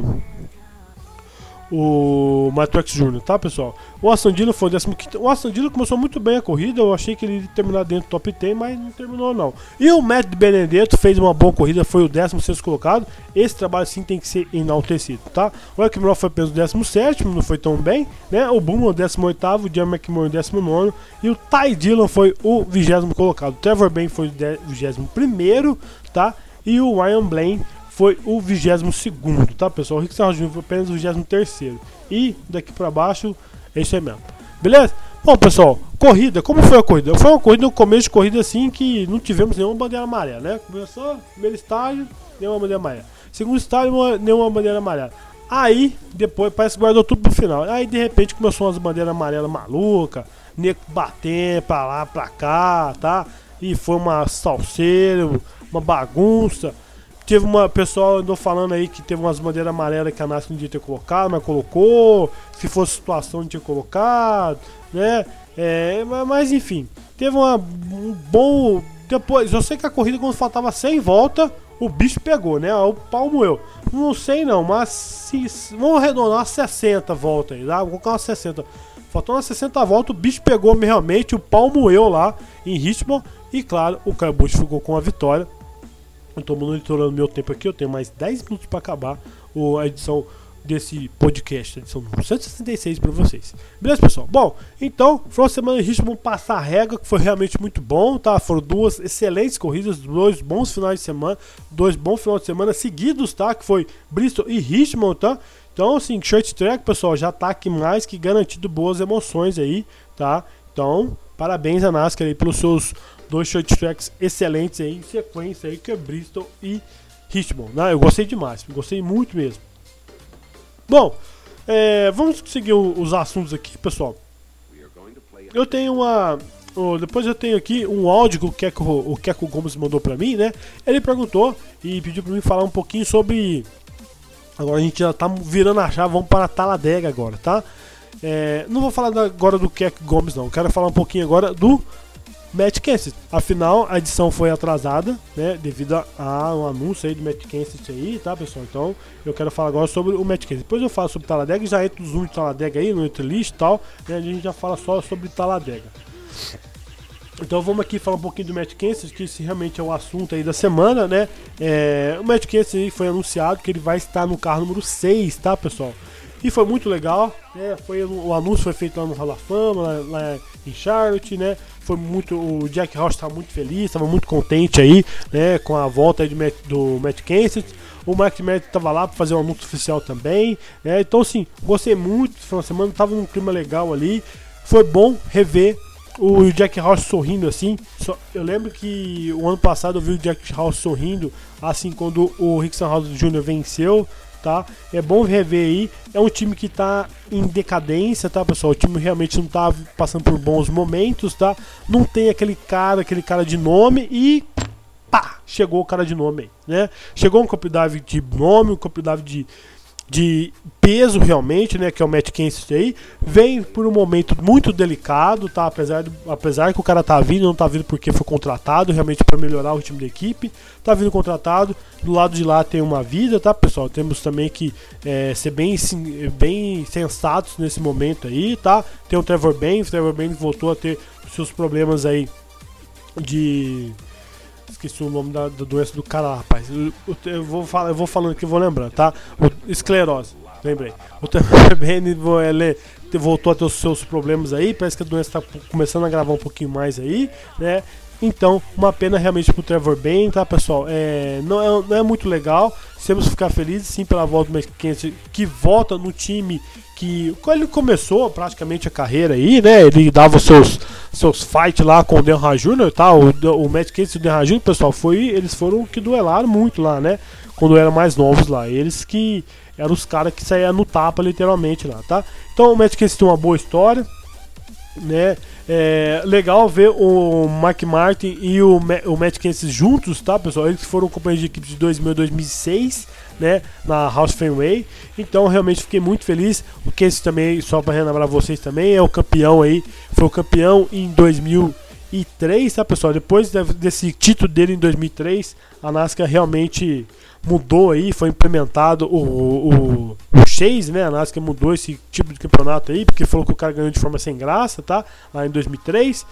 O Matt Wax Júnior, tá, pessoal? O Aston Dillon foi o décimo quinto. O Aston Dillon começou muito bem a corrida. Eu achei que ele ia terminar dentro do top dez, mas não terminou, não. E o Matt Benedetto fez uma boa corrida, foi o décimo sexto colocado. Esse trabalho sim tem que ser enaltecido, tá? O Eric Moore foi apenas o décimo sétimo, não foi tão bem, né? O Boom o décimo oitavo, o Jeremy McMurray o décimo nono e o Ty Dillon foi o vigésimo colocado. O Trevor Bayne foi o vigésimo primeiro, tá? E o Ryan Blaine foi o vigésimo segundo, tá, pessoal? O Rick Sargent Júnior foi apenas o vigésimo terceiro. E daqui pra baixo, é isso aí mesmo. Beleza? Bom, pessoal, corrida, como foi a corrida? Foi uma corrida, um começo de corrida assim que não tivemos nenhuma bandeira amarela, né? Começou, primeiro estágio, nenhuma bandeira amarela. Segundo estágio, nenhuma bandeira amarela. Aí, depois, parece que guardou tudo pro final. Aí, de repente, começou umas bandeiras amarelas malucas, nego batendo pra lá, pra cá, tá? E foi uma salseira, uma bagunça. Teve uma pessoal andou falando aí que teve umas bandeiras amarelas que a NASCAR não devia ter colocado, mas colocou. Se fosse situação, não tinha colocado, né? É, mas, mas enfim, teve uma, um bom. Depois, eu sei que a corrida, quando faltava cem voltas, o bicho pegou, né? O pau moeu. Não sei não, mas se, vamos arredondar umas sessenta voltas aí, tá? Vou colocar umas sessenta. Faltou umas sessenta voltas, o bicho pegou realmente, o pau moeu lá em Richmond. E claro, o Kyle Busch ficou com a vitória. Eu estou monitorando meu tempo aqui, eu tenho mais dez minutos para acabar a edição desse podcast, a edição número cento e sessenta e seis para vocês. Beleza, pessoal? Bom, então, foi uma semana de Richmond passar a régua, que foi realmente muito bom, tá? Foram duas excelentes corridas, dois bons finais de semana, dois bons finais de semana seguidos, tá? Que foi Bristol e Richmond, tá? Então, assim, short track, pessoal, já tá aqui mais que garantido boas emoções aí, tá? Então, parabéns a NASCAR aí pelos seus dois short tracks excelentes aí, em sequência aí, que é Bristol e Richmond, né? Eu gostei demais, gostei muito mesmo. Bom, é, vamos seguir o, os assuntos aqui, pessoal. Eu tenho uma... Oh, depois eu tenho aqui um áudio que o Keco, o Keco Gomes mandou pra mim, né? Ele perguntou e pediu pra mim falar um pouquinho sobre... Agora a gente já tá virando a chave, vamos para a Talladega agora, tá? É, não vou falar da, agora do Keco Gomes, não. Quero falar um pouquinho agora do Matt Kenseth. Afinal, a edição foi atrasada, né, devido a, a um anúncio aí do Matt Kenseth aí, tá, pessoal? Então, eu quero falar agora sobre o Matt Kenseth. Depois eu falo sobre Talladega e já entro no zoom de Talladega aí, no entrelist e tal, né, a gente já fala só sobre Talladega. Então vamos aqui falar um pouquinho do Matt Kenseth, que esse realmente é o assunto aí da semana, né? É, o Matt Kenseth aí foi anunciado que ele vai estar no carro número seis, tá, pessoal? E foi muito legal, né? Foi, o anúncio foi feito lá no Hall da Fama, lá, lá em Charlotte, né? Foi muito, o Jack Roush estava muito feliz, estava muito contente aí, né? Com a volta aí do Matt, do Matt Kenseth. O Mark Merritt estava lá para fazer um anúncio oficial também, né? Então, assim, gostei muito, foi uma semana, estava num clima legal ali. Foi bom rever o Jack Roush sorrindo assim. Eu lembro que o ano passado eu vi o Jack Roush sorrindo assim quando o Rick Stenhouse Júnior venceu, tá? É bom rever aí. É um time que tá em decadência, tá, pessoal? O time realmente não tá passando por bons momentos, tá? Não tem aquele cara, aquele cara de nome e pá, chegou o cara de nome aí, né? Chegou um Cup Dive de nome, um Cup Dive de de peso realmente, né, que é o Matt Kenseth aí, vem por um momento muito delicado, tá, apesar, do, apesar que o cara tá vindo, não tá vindo porque foi contratado realmente para melhorar o time da equipe, tá vindo contratado, do lado de lá tem uma vida, tá, pessoal, temos também que é, ser bem, bem sensatos nesse momento aí, tá, tem o Trevor Baynes, o Trevor Baynes voltou a ter seus problemas aí de... Esqueci o nome da, da doença do cara lá, rapaz. Eu, eu, eu, vou falar, eu vou falando que eu vou lembrando, tá? O, esclerose, lembrei. O Trevor Baynes ele voltou a ter os seus problemas aí. Parece que a doença está começando a gravar um pouquinho mais aí, né? Então, uma pena realmente pro Trevor Baynes, tá, pessoal? É, não, é, não é muito legal. Temos que ficar felizes sim pela volta do Matt Kenseth, que volta no time que quando ele começou praticamente a carreira aí, né? Ele dava os seus, seus fights lá com o Denham Júnior, tá? O, o Matt Kenseth e o Denham Júnior, pessoal, foi, eles foram que duelaram muito lá, né? Quando eram mais novos lá. Eles que eram os caras que saíam no tapa, literalmente lá, tá? Então o Matt Kenseth tem uma boa história, né? É legal ver o Mark Martin e o, o Matt Kenseth juntos, tá, pessoal? Eles foram companheiros de equipe de dois mil a dois mil e seis, né, na House Fenway. Então realmente fiquei muito feliz. O Kenseth também, só para relembrar vocês também, é o campeão aí, foi o campeão em dois mil e três, tá, pessoal? Depois desse título dele em dois mil e três, a NASCAR realmente mudou aí, foi implementado o, o, o Chase, né? A NASCAR mudou esse tipo de campeonato aí, porque falou que o cara ganhou de forma sem graça, tá? Lá em dois mil e três.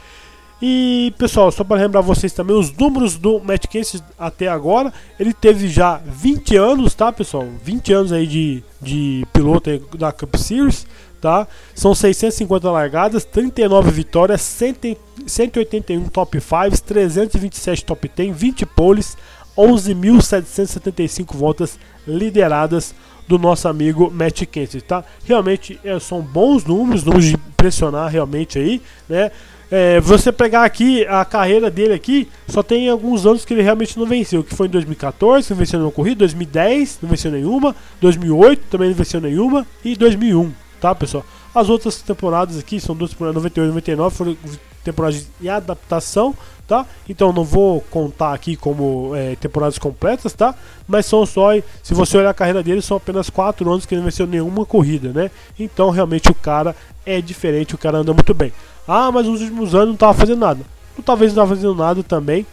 E, pessoal, só para lembrar vocês também, os números do Matt Kenseth até agora, ele teve já vinte anos, tá, pessoal? vinte anos aí de, de piloto aí da Cup Series, tá? São seiscentas e cinquenta largadas, trinta e nove vitórias, cento e oitenta e um top cinco, trezentos e vinte e sete top dez, vinte poles, onze mil setecentas e setenta e cinco voltas lideradas do nosso amigo Matt Kenseth, tá? Realmente é, são bons números, números de impressionar realmente aí, né? É, você pegar aqui a carreira dele aqui, só tem alguns anos que ele realmente não venceu, que foi em dois mil e quatorze, não venceu nenhuma corrida, dois mil e dez, não venceu nenhuma, dois mil e oito também não venceu nenhuma, e dois mil e um, tá, pessoal? As outras temporadas aqui, são duas temporadas, noventa e oito e noventa e nove, foram temporadas de adaptação, tá? Então não vou contar aqui como é, temporadas completas, tá? Mas são só, se você olhar a carreira dele, são apenas quatro anos que ele não venceu nenhuma corrida, né? Então realmente o cara é diferente, o cara anda muito bem. Ah, mas nos últimos anos não estava fazendo nada. Não, talvez não estava fazendo nada também,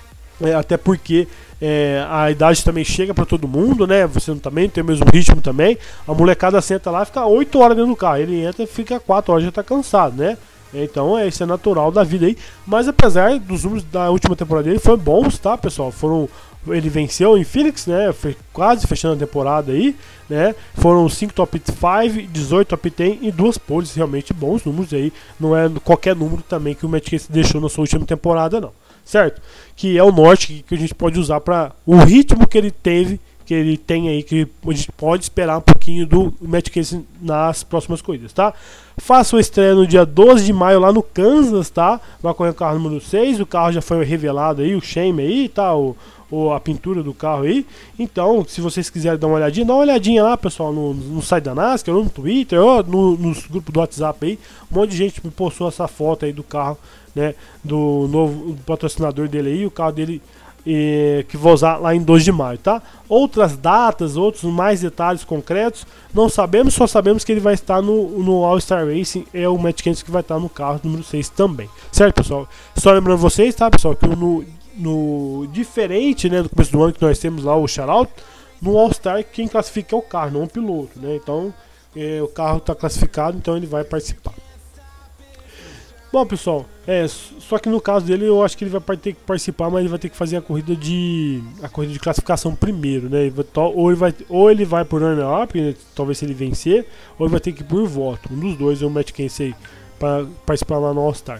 é, até porque é, a idade também chega para todo mundo, né? Você não também tem o mesmo ritmo também. A molecada senta lá e fica oito horas dentro do carro. Ele entra e fica quatro horas, já está cansado, né? Então é, isso é natural da vida aí. Mas apesar dos números da última temporada dele, foram bons, tá, pessoal? Foram, ele venceu em Phoenix, né? Foi quase fechando a temporada aí, né? Foram cinco top cinco, dezoito top dez e duas poles, realmente bons números aí. Não é qualquer número também que o Matt Kenseth deixou na sua última temporada, não. Certo? Que é o norte que, que a gente pode usar para o ritmo que ele teve, que ele tem aí, que a gente pode esperar um pouquinho do Matt Kenseth nas próximas corridas, tá? Faça o estreia no dia doze de maio lá no Kansas, tá? Vai correr o carro número seis, o carro já foi revelado aí, o shame aí, tá? O, o, a pintura do carro aí. Então, se vocês quiserem dar uma olhadinha, dá uma olhadinha lá, pessoal, no, no site da NASCAR, ou no Twitter, ou no, nos grupos do WhatsApp aí. Um monte de gente me postou essa foto aí do carro, né? Do novo do patrocinador dele aí, o carro dele... E, que vou usar lá em doze de maio, tá? Outras datas, outros mais detalhes concretos, não sabemos, só sabemos que ele vai estar no, no All-Star Racing, é o Matt Kenseth que vai estar no carro número seis também, certo, pessoal? Só lembrando vocês, tá, pessoal, que no, no diferente, né, do começo do ano que nós temos lá o shoutout, no All-Star quem classifica é o carro, não o piloto, né? Então, é, o carro está classificado, então ele vai participar. Bom, pessoal, é, só que no caso dele eu acho que ele vai ter que participar, mas ele vai ter que fazer a corrida de a corrida de classificação primeiro, né? Ou ele vai, ou ele vai por runner-up, né? Talvez se ele vencer, ou ele vai ter que ir por voto. Um dos dois é o Matt Kenseth para participar lá no All-Star.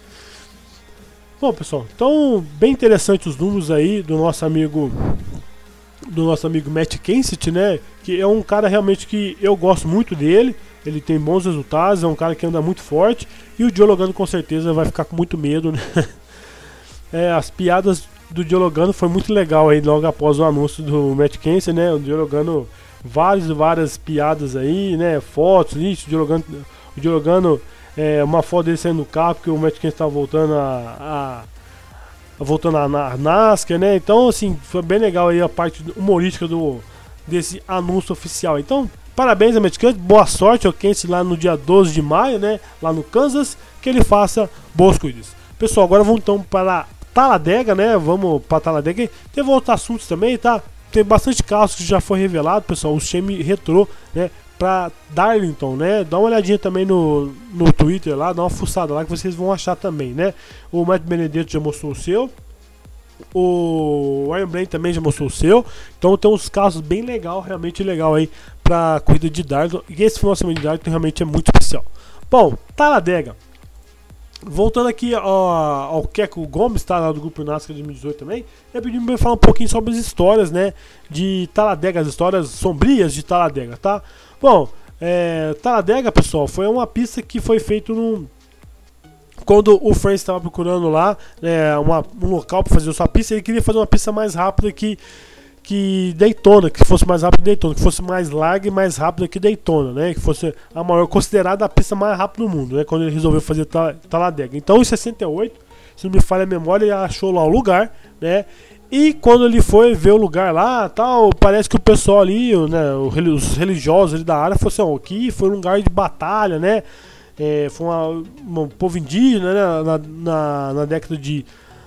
Bom, pessoal, então bem interessante os números aí do nosso amigo do nosso amigo Matt Kenseth, né? Que é um cara realmente que eu gosto muito dele. Ele tem bons resultados, é um cara que anda muito forte. E o Joe Logano com certeza vai ficar com muito medo, né? É, as piadas do Joe Logano foi muito legal aí logo após o anúncio do Matt Kenseth, né? O Joe Logano, várias várias piadas aí, né? Fotos, isso, o Joe Logano, o Joe Logano é, uma foto dele saindo do carro, porque o Matt Kenseth estava voltando a, a voltando a, a NASCAR, né? Então, assim, foi bem legal aí a parte humorística do desse anúncio oficial. Então, parabéns, americano, boa sorte ao Kent lá no dia doze de maio, né, lá no Kansas, que ele faça boas corridas. Pessoal, agora vamos então para Talladega, né, vamos para Talladega, teve outros assuntos também, tá, tem bastante casos que já foi revelado, pessoal, o Shane retrô, né, para Darlington, né, dá uma olhadinha também no, no Twitter lá, dá uma fuçada lá que vocês vão achar também, né, o Matt Benedetto já mostrou o seu, o Ryan Blaney também já mostrou o seu. Então tem uns casos bem legal, realmente legal aí pra corrida de Darlington. E esse final de semana de Darlington realmente é muito especial. Bom, Talladega. Voltando aqui ó, ao Keco Gomes, tá, lá do Grupo NASCAR dois mil e dezoito também. Eu pedi pra falar um pouquinho sobre as histórias, né, de Talladega, as histórias sombrias de Talladega, tá? Bom, é, Talladega, pessoal, foi uma pista que foi feita num... Quando o Francis estava procurando lá é, uma, um local para fazer a sua pista, ele queria fazer uma pista mais rápida que, que Daytona, que fosse mais rápida que Daytona, que fosse mais larga e mais rápida que Daytona, né? Que fosse a maior, considerada a pista mais rápida do mundo, né? Quando ele resolveu fazer Talladega. Então, em sessenta e oito, se não me falha a memória, ele achou lá o lugar, né? E quando ele foi ver o lugar lá, tal, parece que o pessoal ali, né, os religiosos ali da área, falaram assim, ó, aqui foi um lugar de batalha, né? É, foi uma, um povo indígena, né, na, na, na década de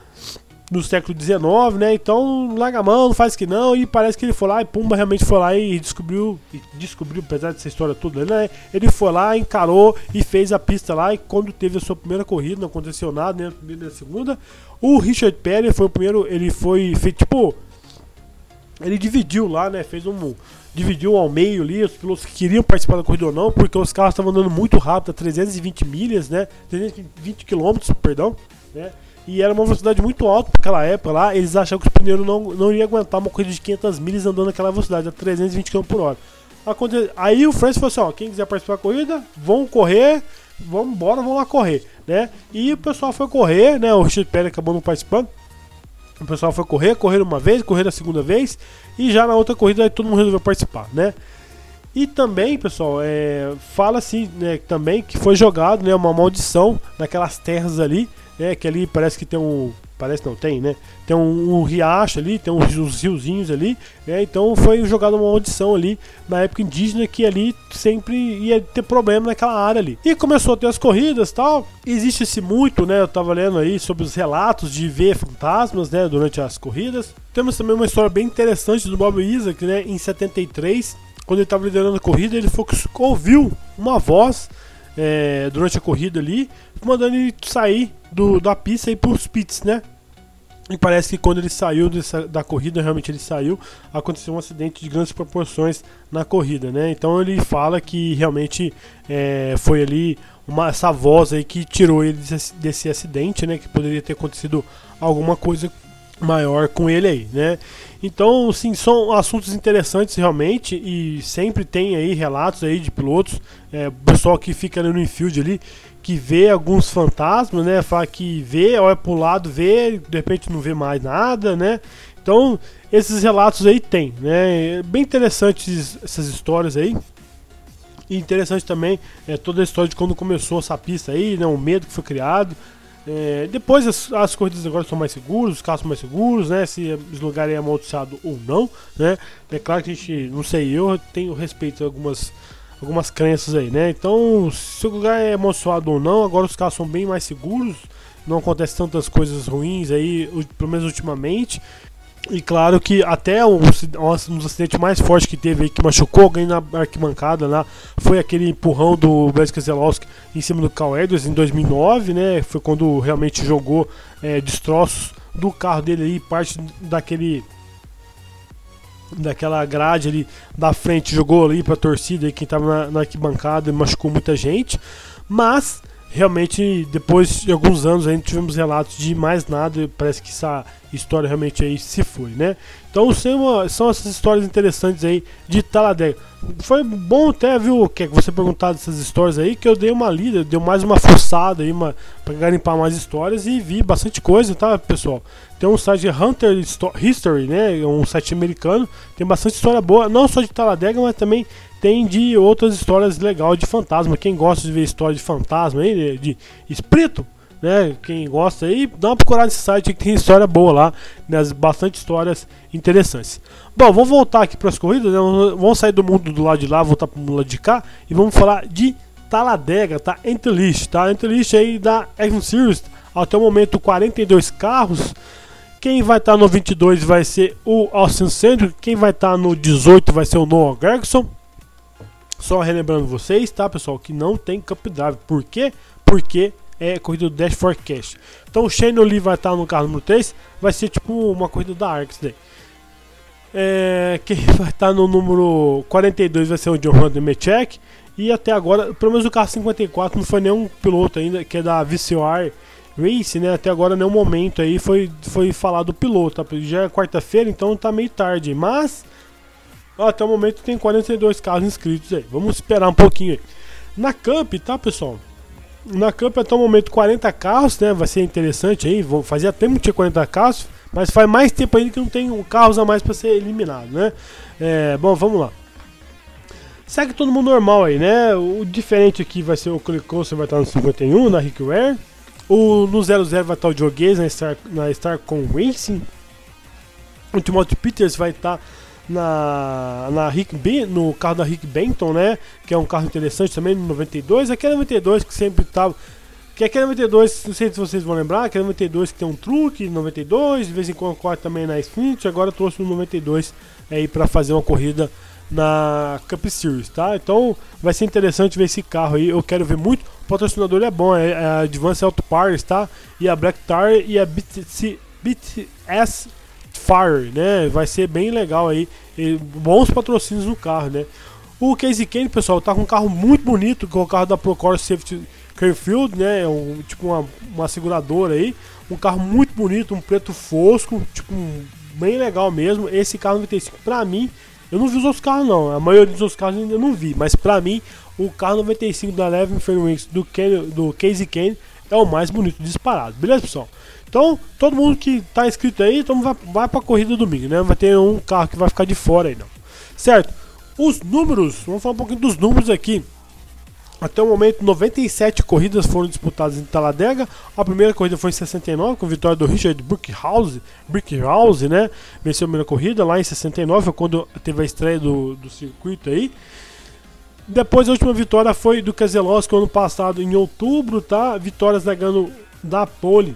no século dezenove, né? Então larga a mão, não faz que não. E parece que ele foi lá e Pumba realmente foi lá e descobriu, e descobriu, apesar dessa história toda, né? Ele foi lá, encarou e fez a pista lá. E quando teve a sua primeira corrida, não aconteceu nada, nem a primeira nem a segunda. O Richard Petty foi o primeiro, ele foi feito tipo. Ele dividiu lá, né? Fez um. Dividiu ao meio ali, os pilotos que queriam participar da corrida ou não, porque os carros estavam andando muito rápido, a trezentas e vinte milhas, né? trezentos e vinte quilômetros, perdão, né? E era uma velocidade muito alta para aquela época lá, eles achavam que os pneus não, não iriam aguentar uma corrida de quinhentas milhas andando naquela velocidade, a trezentos e vinte quilômetros por hora. Aí o Francis falou assim, ó, quem quiser participar da corrida, vão correr, vamos embora, vamos lá correr, né? E o pessoal foi correr, né? O Richard Petty acabou não participando. O pessoal foi correr, correr uma vez, correr a segunda vez, e já na outra corrida aí todo mundo resolveu participar, né? E também, pessoal, é, fala assim, né, também que foi jogado, né, uma maldição naquelas terras ali, né, que ali parece que tem um, parece não tem, né, tem um, um riacho ali, tem uns, uns riozinhos ali, né, então foi jogada uma maldição ali na época indígena que ali sempre ia ter problema naquela área ali. E começou a ter as corridas e tal, existe-se muito, né, eu tava lendo aí sobre os relatos de ver fantasmas, né, durante as corridas. Temos também uma história bem interessante do Bob Isaac, né, em setenta e três, quando ele estava liderando a corrida, ele foi, ouviu uma voz é, durante a corrida ali, mandando ele sair do, da pista e ir para os pits, né? E parece que quando ele saiu dessa, da corrida, realmente ele saiu, aconteceu um acidente de grandes proporções na corrida, né? Então ele fala que realmente é, foi ali uma, essa voz aí que tirou ele desse, desse acidente, né? Que poderia ter acontecido alguma coisa maior com ele aí, né? Então, sim, são assuntos interessantes realmente e sempre tem aí relatos aí de pilotos, é, pessoal que fica ali no infield ali, que vê alguns fantasmas, né? Fala que vê, olha pro lado, vê, de repente não vê mais nada, né? Então, esses relatos aí tem, né? Bem interessantes essas histórias aí. E interessante também é toda a história de quando começou essa pista aí, né? O medo que foi criado. É, depois as, as corridas agora são mais seguras, os carros são mais seguros, né? Se esse lugar é amaldiçoado ou não, né? É claro que a gente, não sei, eu tenho respeito a algumas, algumas crenças aí, né? Então, se o lugar é amaldiçoado ou não, agora os carros são bem mais seguros, não acontece tantas coisas ruins aí, pelo menos ultimamente. E claro que até um, um dos acidentes mais fortes que teve aí, que machucou alguém na arquibancada lá, foi aquele empurrão do Brad Keselowski em cima do Carl Edwards em dois mil e nove, né? Foi quando realmente jogou é, destroços do carro dele aí, parte daquele daquela grade ali da frente, jogou ali pra torcida, aí, quem tava na, na arquibancada, e machucou muita gente. Mas realmente, depois de alguns anos, a gente tivemos relatos de mais nada. Parece que essa história realmente aí se foi, né? Então são, são essas histórias interessantes aí de Talladega. Foi bom até, viu, que você perguntar dessas histórias aí, que eu dei uma lida, dei mais uma forçada aí, uma, pra garimpar mais histórias, e vi bastante coisa, tá, pessoal? Tem um site Hunter History, né? Um site americano, tem bastante história boa, não só de Talladega, mas também tem de outras histórias legais de fantasma. Quem gosta de ver história de fantasma aí, de espírito, né? Quem gosta aí, dá uma procurada nesse site que tem história boa lá, né? Bastante histórias interessantes. Bom, vamos voltar aqui para as corridas, né? Vamos sair do mundo do lado de lá, voltar para o lado de cá e vamos falar de Talladega, tá? Entrelist, tá? Entrelist aí da Action Series, até o momento quarenta e dois carros. Quem vai estar tá no vinte e dois vai ser o Austin Cindric, quem vai estar tá no dezoito vai ser o Noah Gragson. Só relembrando vocês, tá, pessoal, que não tem Cup Drive. Por quê? Porque é corrida do Dash for Cash. Então o Shane Lee vai estar no carro número três, vai ser tipo uma corrida da Arx daí. É, quem vai estar no número quarenta e dois vai ser o John Hunter Mechek. E até agora, pelo menos o carro cinquenta e quatro não foi nenhum piloto ainda, que é da V C R Race, né? Até agora nenhum momento aí foi, foi falado do piloto, tá? Já é quarta-feira, então tá meio tarde, mas até o momento tem quarenta e dois carros inscritos aí. Vamos esperar um pouquinho aí. Na Cup, tá, pessoal? Na Cup até o momento quarenta carros, né? Vai ser interessante aí. Fazia tempo que tinha quarenta carros, mas faz mais tempo ainda que não tem carros a mais para ser eliminado, né? É, bom, vamos lá. Segue todo mundo normal aí, né? O diferente aqui vai ser o Clicoso, vai estar no cinquenta e um, na Rick Ware. O, no zero zero vai estar o Joe Gaze na Star, na Starcom Racing. O Timothy Peters vai estar na, na Rick B, no carro da Rick Benton, né? Que é um carro interessante também, no noventa e dois. Aquele noventa e dois que sempre estava. Que é aquele noventa e dois, não sei se vocês vão lembrar, aquele noventa e dois que tem um truque, noventa e dois, de vez em quando corre também na Sprint. Agora trouxe no noventa e dois aí para fazer uma corrida na Cup Series, tá? Então vai ser interessante ver esse carro aí. Eu quero ver muito. O patrocinador é bom, é a Advance Auto Parts, tá? E a Black Tar e a B T S Fire, né? Vai ser bem legal aí. E bons patrocínios no carro, né? O Casey Kane, pessoal, tá com um carro muito bonito, que é o carro da Procore Safety Carfield, né? É um, tipo uma, uma seguradora aí. Um carro muito bonito, um preto fosco, tipo um, bem legal mesmo. Esse carro noventa e cinco, pra mim, eu não vi os outros carros não, a maioria dos outros carros eu não vi, mas pra mim o carro noventa e cinco da Levin Fairwinks do, do Casey Kane é o mais bonito disparado, beleza, pessoal? Então, todo mundo que tá inscrito aí, então vai, vai pra corrida domingo, né? Não vai ter um carro que vai ficar de fora aí não, certo? Os números, vamos falar um pouquinho dos números aqui. Até o momento, noventa e sete corridas foram disputadas em Talladega. A primeira corrida foi em sessenta e nove, com a vitória do Richard Brickhouse, Brickhouse, né? Venceu a primeira corrida lá em sessenta e nove, foi quando teve a estreia do, do circuito aí. Depois, a última vitória foi do Keselowski ano passado, em outubro, tá? Vitórias ganhando da pole.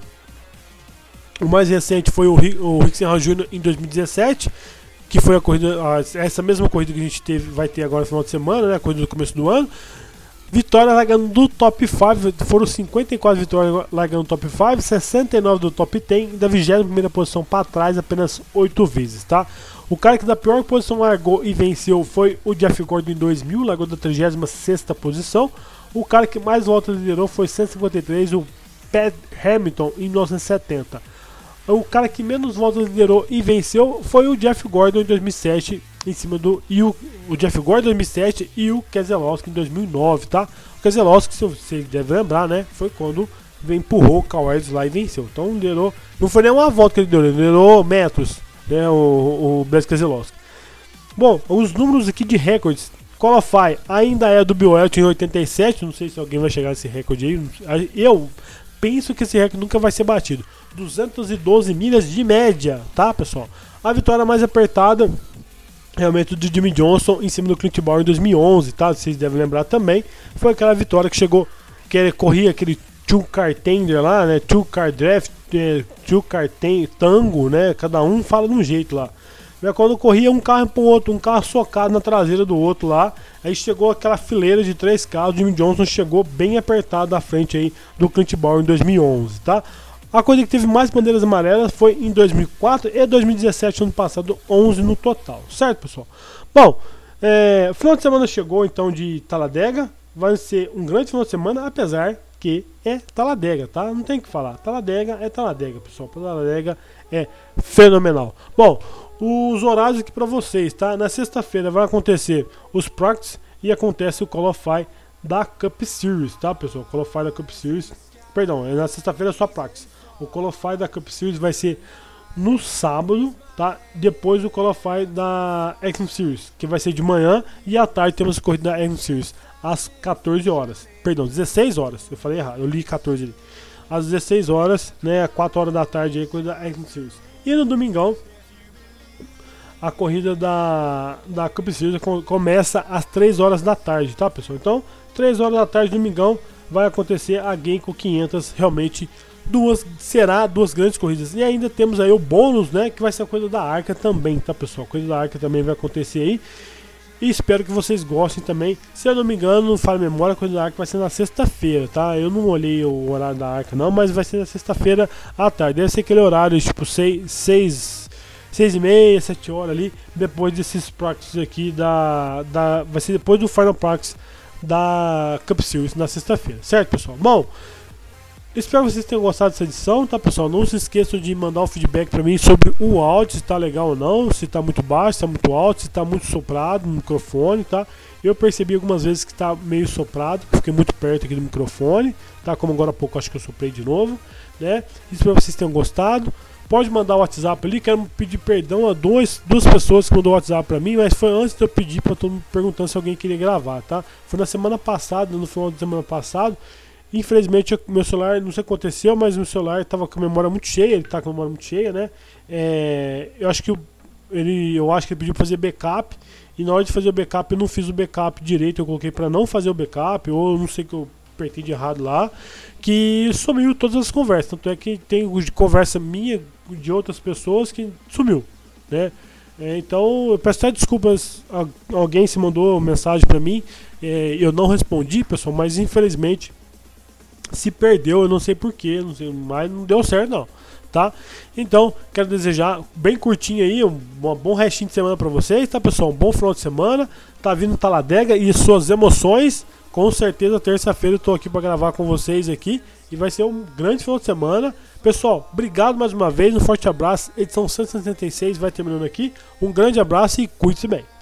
O mais recente foi o, o Rick Senra Júnior em dois mil e dezessete, que foi a corrida, essa mesma corrida que a gente teve, vai ter agora no final de semana, né? A corrida do começo do ano. Vitória largando do top cinco, foram cinquenta e quatro vitórias largando do top cinco, sessenta e nove do top dez, e da vigésima primeira posição para trás apenas oito vezes, tá? O cara que da pior posição largou e venceu foi o Jeff Gordon em dois mil, largou da trigésima sexta posição. O cara que mais voltas liderou foi cento e cinquenta e três, o Pat Hamilton em mil novecentos e setenta. O cara que menos voltas liderou e venceu foi o Jeff Gordon em dois mil e sete, em cima do e o, o Jeff Gordon em dois mil e sete e o Keselowski em dois mil e nove, tá? O Keselowski, se você deve lembrar, né? Foi quando empurrou o Kyle Edwards lá e venceu. Então liderou, não foi nem uma volta que ele liderou, ele liderou metros, né? O, o Brad Keselowski. Bom, os números aqui de recordes. Qualify ainda é do Bill Elton em oitenta e sete, não sei se alguém vai chegar a esse recorde aí. Eu penso que esse recorde nunca vai ser batido. duzentas e doze milhas de média, tá, pessoal? A vitória mais apertada realmente do Jimmy Johnson em cima do Clint Bowyer em dois mil e onze, tá? Vocês devem lembrar também. Foi aquela vitória que chegou, que ele corria aquele two car tender lá, né? Two car draft, é, two car ten, tango, né? Cada um fala de um jeito lá. Quando corria um carro pro outro, um carro socado na traseira do outro lá, aí chegou aquela fileira de três carros. Jimmy Johnson chegou bem apertado à frente aí do Clint Bowyer em dois mil e onze, tá? A coisa que teve mais bandeiras amarelas foi em dois mil e quatro e dois mil e dezessete, ano passado, onze no total, certo, pessoal? Bom, é, o final de semana chegou então de Talladega, vai ser um grande final de semana, apesar que é Talladega, tá? Não tem o que falar, Talladega é Talladega, pessoal, Talladega é fenomenal. Bom, os horários aqui para vocês, tá? Na sexta-feira vai acontecer os practice e acontece o Qualify da Cup Series, tá, pessoal? Qualify da Cup Series, perdão, na sexta-feira é só practice. O Qualify da Cup Series vai ser no sábado, tá? Depois o Qualify da Action Series, que vai ser de manhã, e à tarde temos a corrida da Action Series às quatorze horas. Perdão, dezesseis horas. Eu falei errado, eu li quatorze ali. às dezesseis horas, né, quatro horas da tarde aí, coisa da X Series. E no domingão, a corrida da, da Cup Series começa às três horas da tarde, tá, pessoal? Então, três horas da tarde, domingão, vai acontecer a Genco quinhentos, realmente duas, será duas grandes corridas. E ainda temos aí o bônus, né, que vai ser a coisa da Arca também, tá, pessoal? A coisa da Arca também vai acontecer aí. E espero que vocês gostem também. Se eu não me engano, não falo memória, a coisa da Arca vai ser na sexta-feira, tá? Eu não olhei o horário da Arca não, mas vai ser na sexta-feira à tarde. Deve ser aquele horário, tipo seis, seis, seis e meia, sete horas ali, depois desses practices aqui da, da... vai ser depois do Final Practice da Cup Series na sexta-feira, certo, pessoal? Bom, espero que vocês tenham gostado dessa edição, tá, pessoal? Não se esqueçam de mandar um feedback pra mim sobre o áudio, se tá legal ou não, se tá muito baixo, se tá muito alto, se tá muito soprado no microfone, tá? Eu percebi algumas vezes que tá meio soprado, que fiquei muito perto aqui do microfone, tá? Como agora há pouco acho que eu soprei de novo, né? Espero que vocês tenham gostado. Pode mandar o WhatsApp ali, quero pedir perdão a dois, duas pessoas que mandou o WhatsApp pra mim, mas foi antes de eu pedir pra todo mundo perguntando se alguém queria gravar, tá? Foi na semana passada, no final da semana passada. Infelizmente, meu celular, não sei o que aconteceu, mas meu celular estava com a memória muito cheia, ele está com a memória muito cheia, né? É, eu acho que eu, ele, eu acho que ele pediu para fazer backup, e na hora de fazer o backup eu não fiz o backup direito, eu coloquei para não fazer o backup, ou eu não sei o que eu apertei de errado lá, que sumiu todas as conversas. Tanto é que tem conversa minha de outras pessoas que sumiu, né? É, então eu peço até desculpas a alguém se mandou mensagem para mim, é, eu não respondi, pessoal, mas infelizmente se perdeu, eu não sei porquê, não sei, mas não deu certo não, tá? Então, quero desejar bem curtinho aí, um, um bom restinho de semana pra vocês, tá, pessoal? Um bom final de semana, tá vindo Talladega e suas emoções, com certeza terça-feira eu tô aqui pra gravar com vocês aqui, e vai ser um grande final de semana. Pessoal, obrigado mais uma vez, um forte abraço, edição cento e sessenta e seis vai terminando aqui, um grande abraço e cuide-se bem.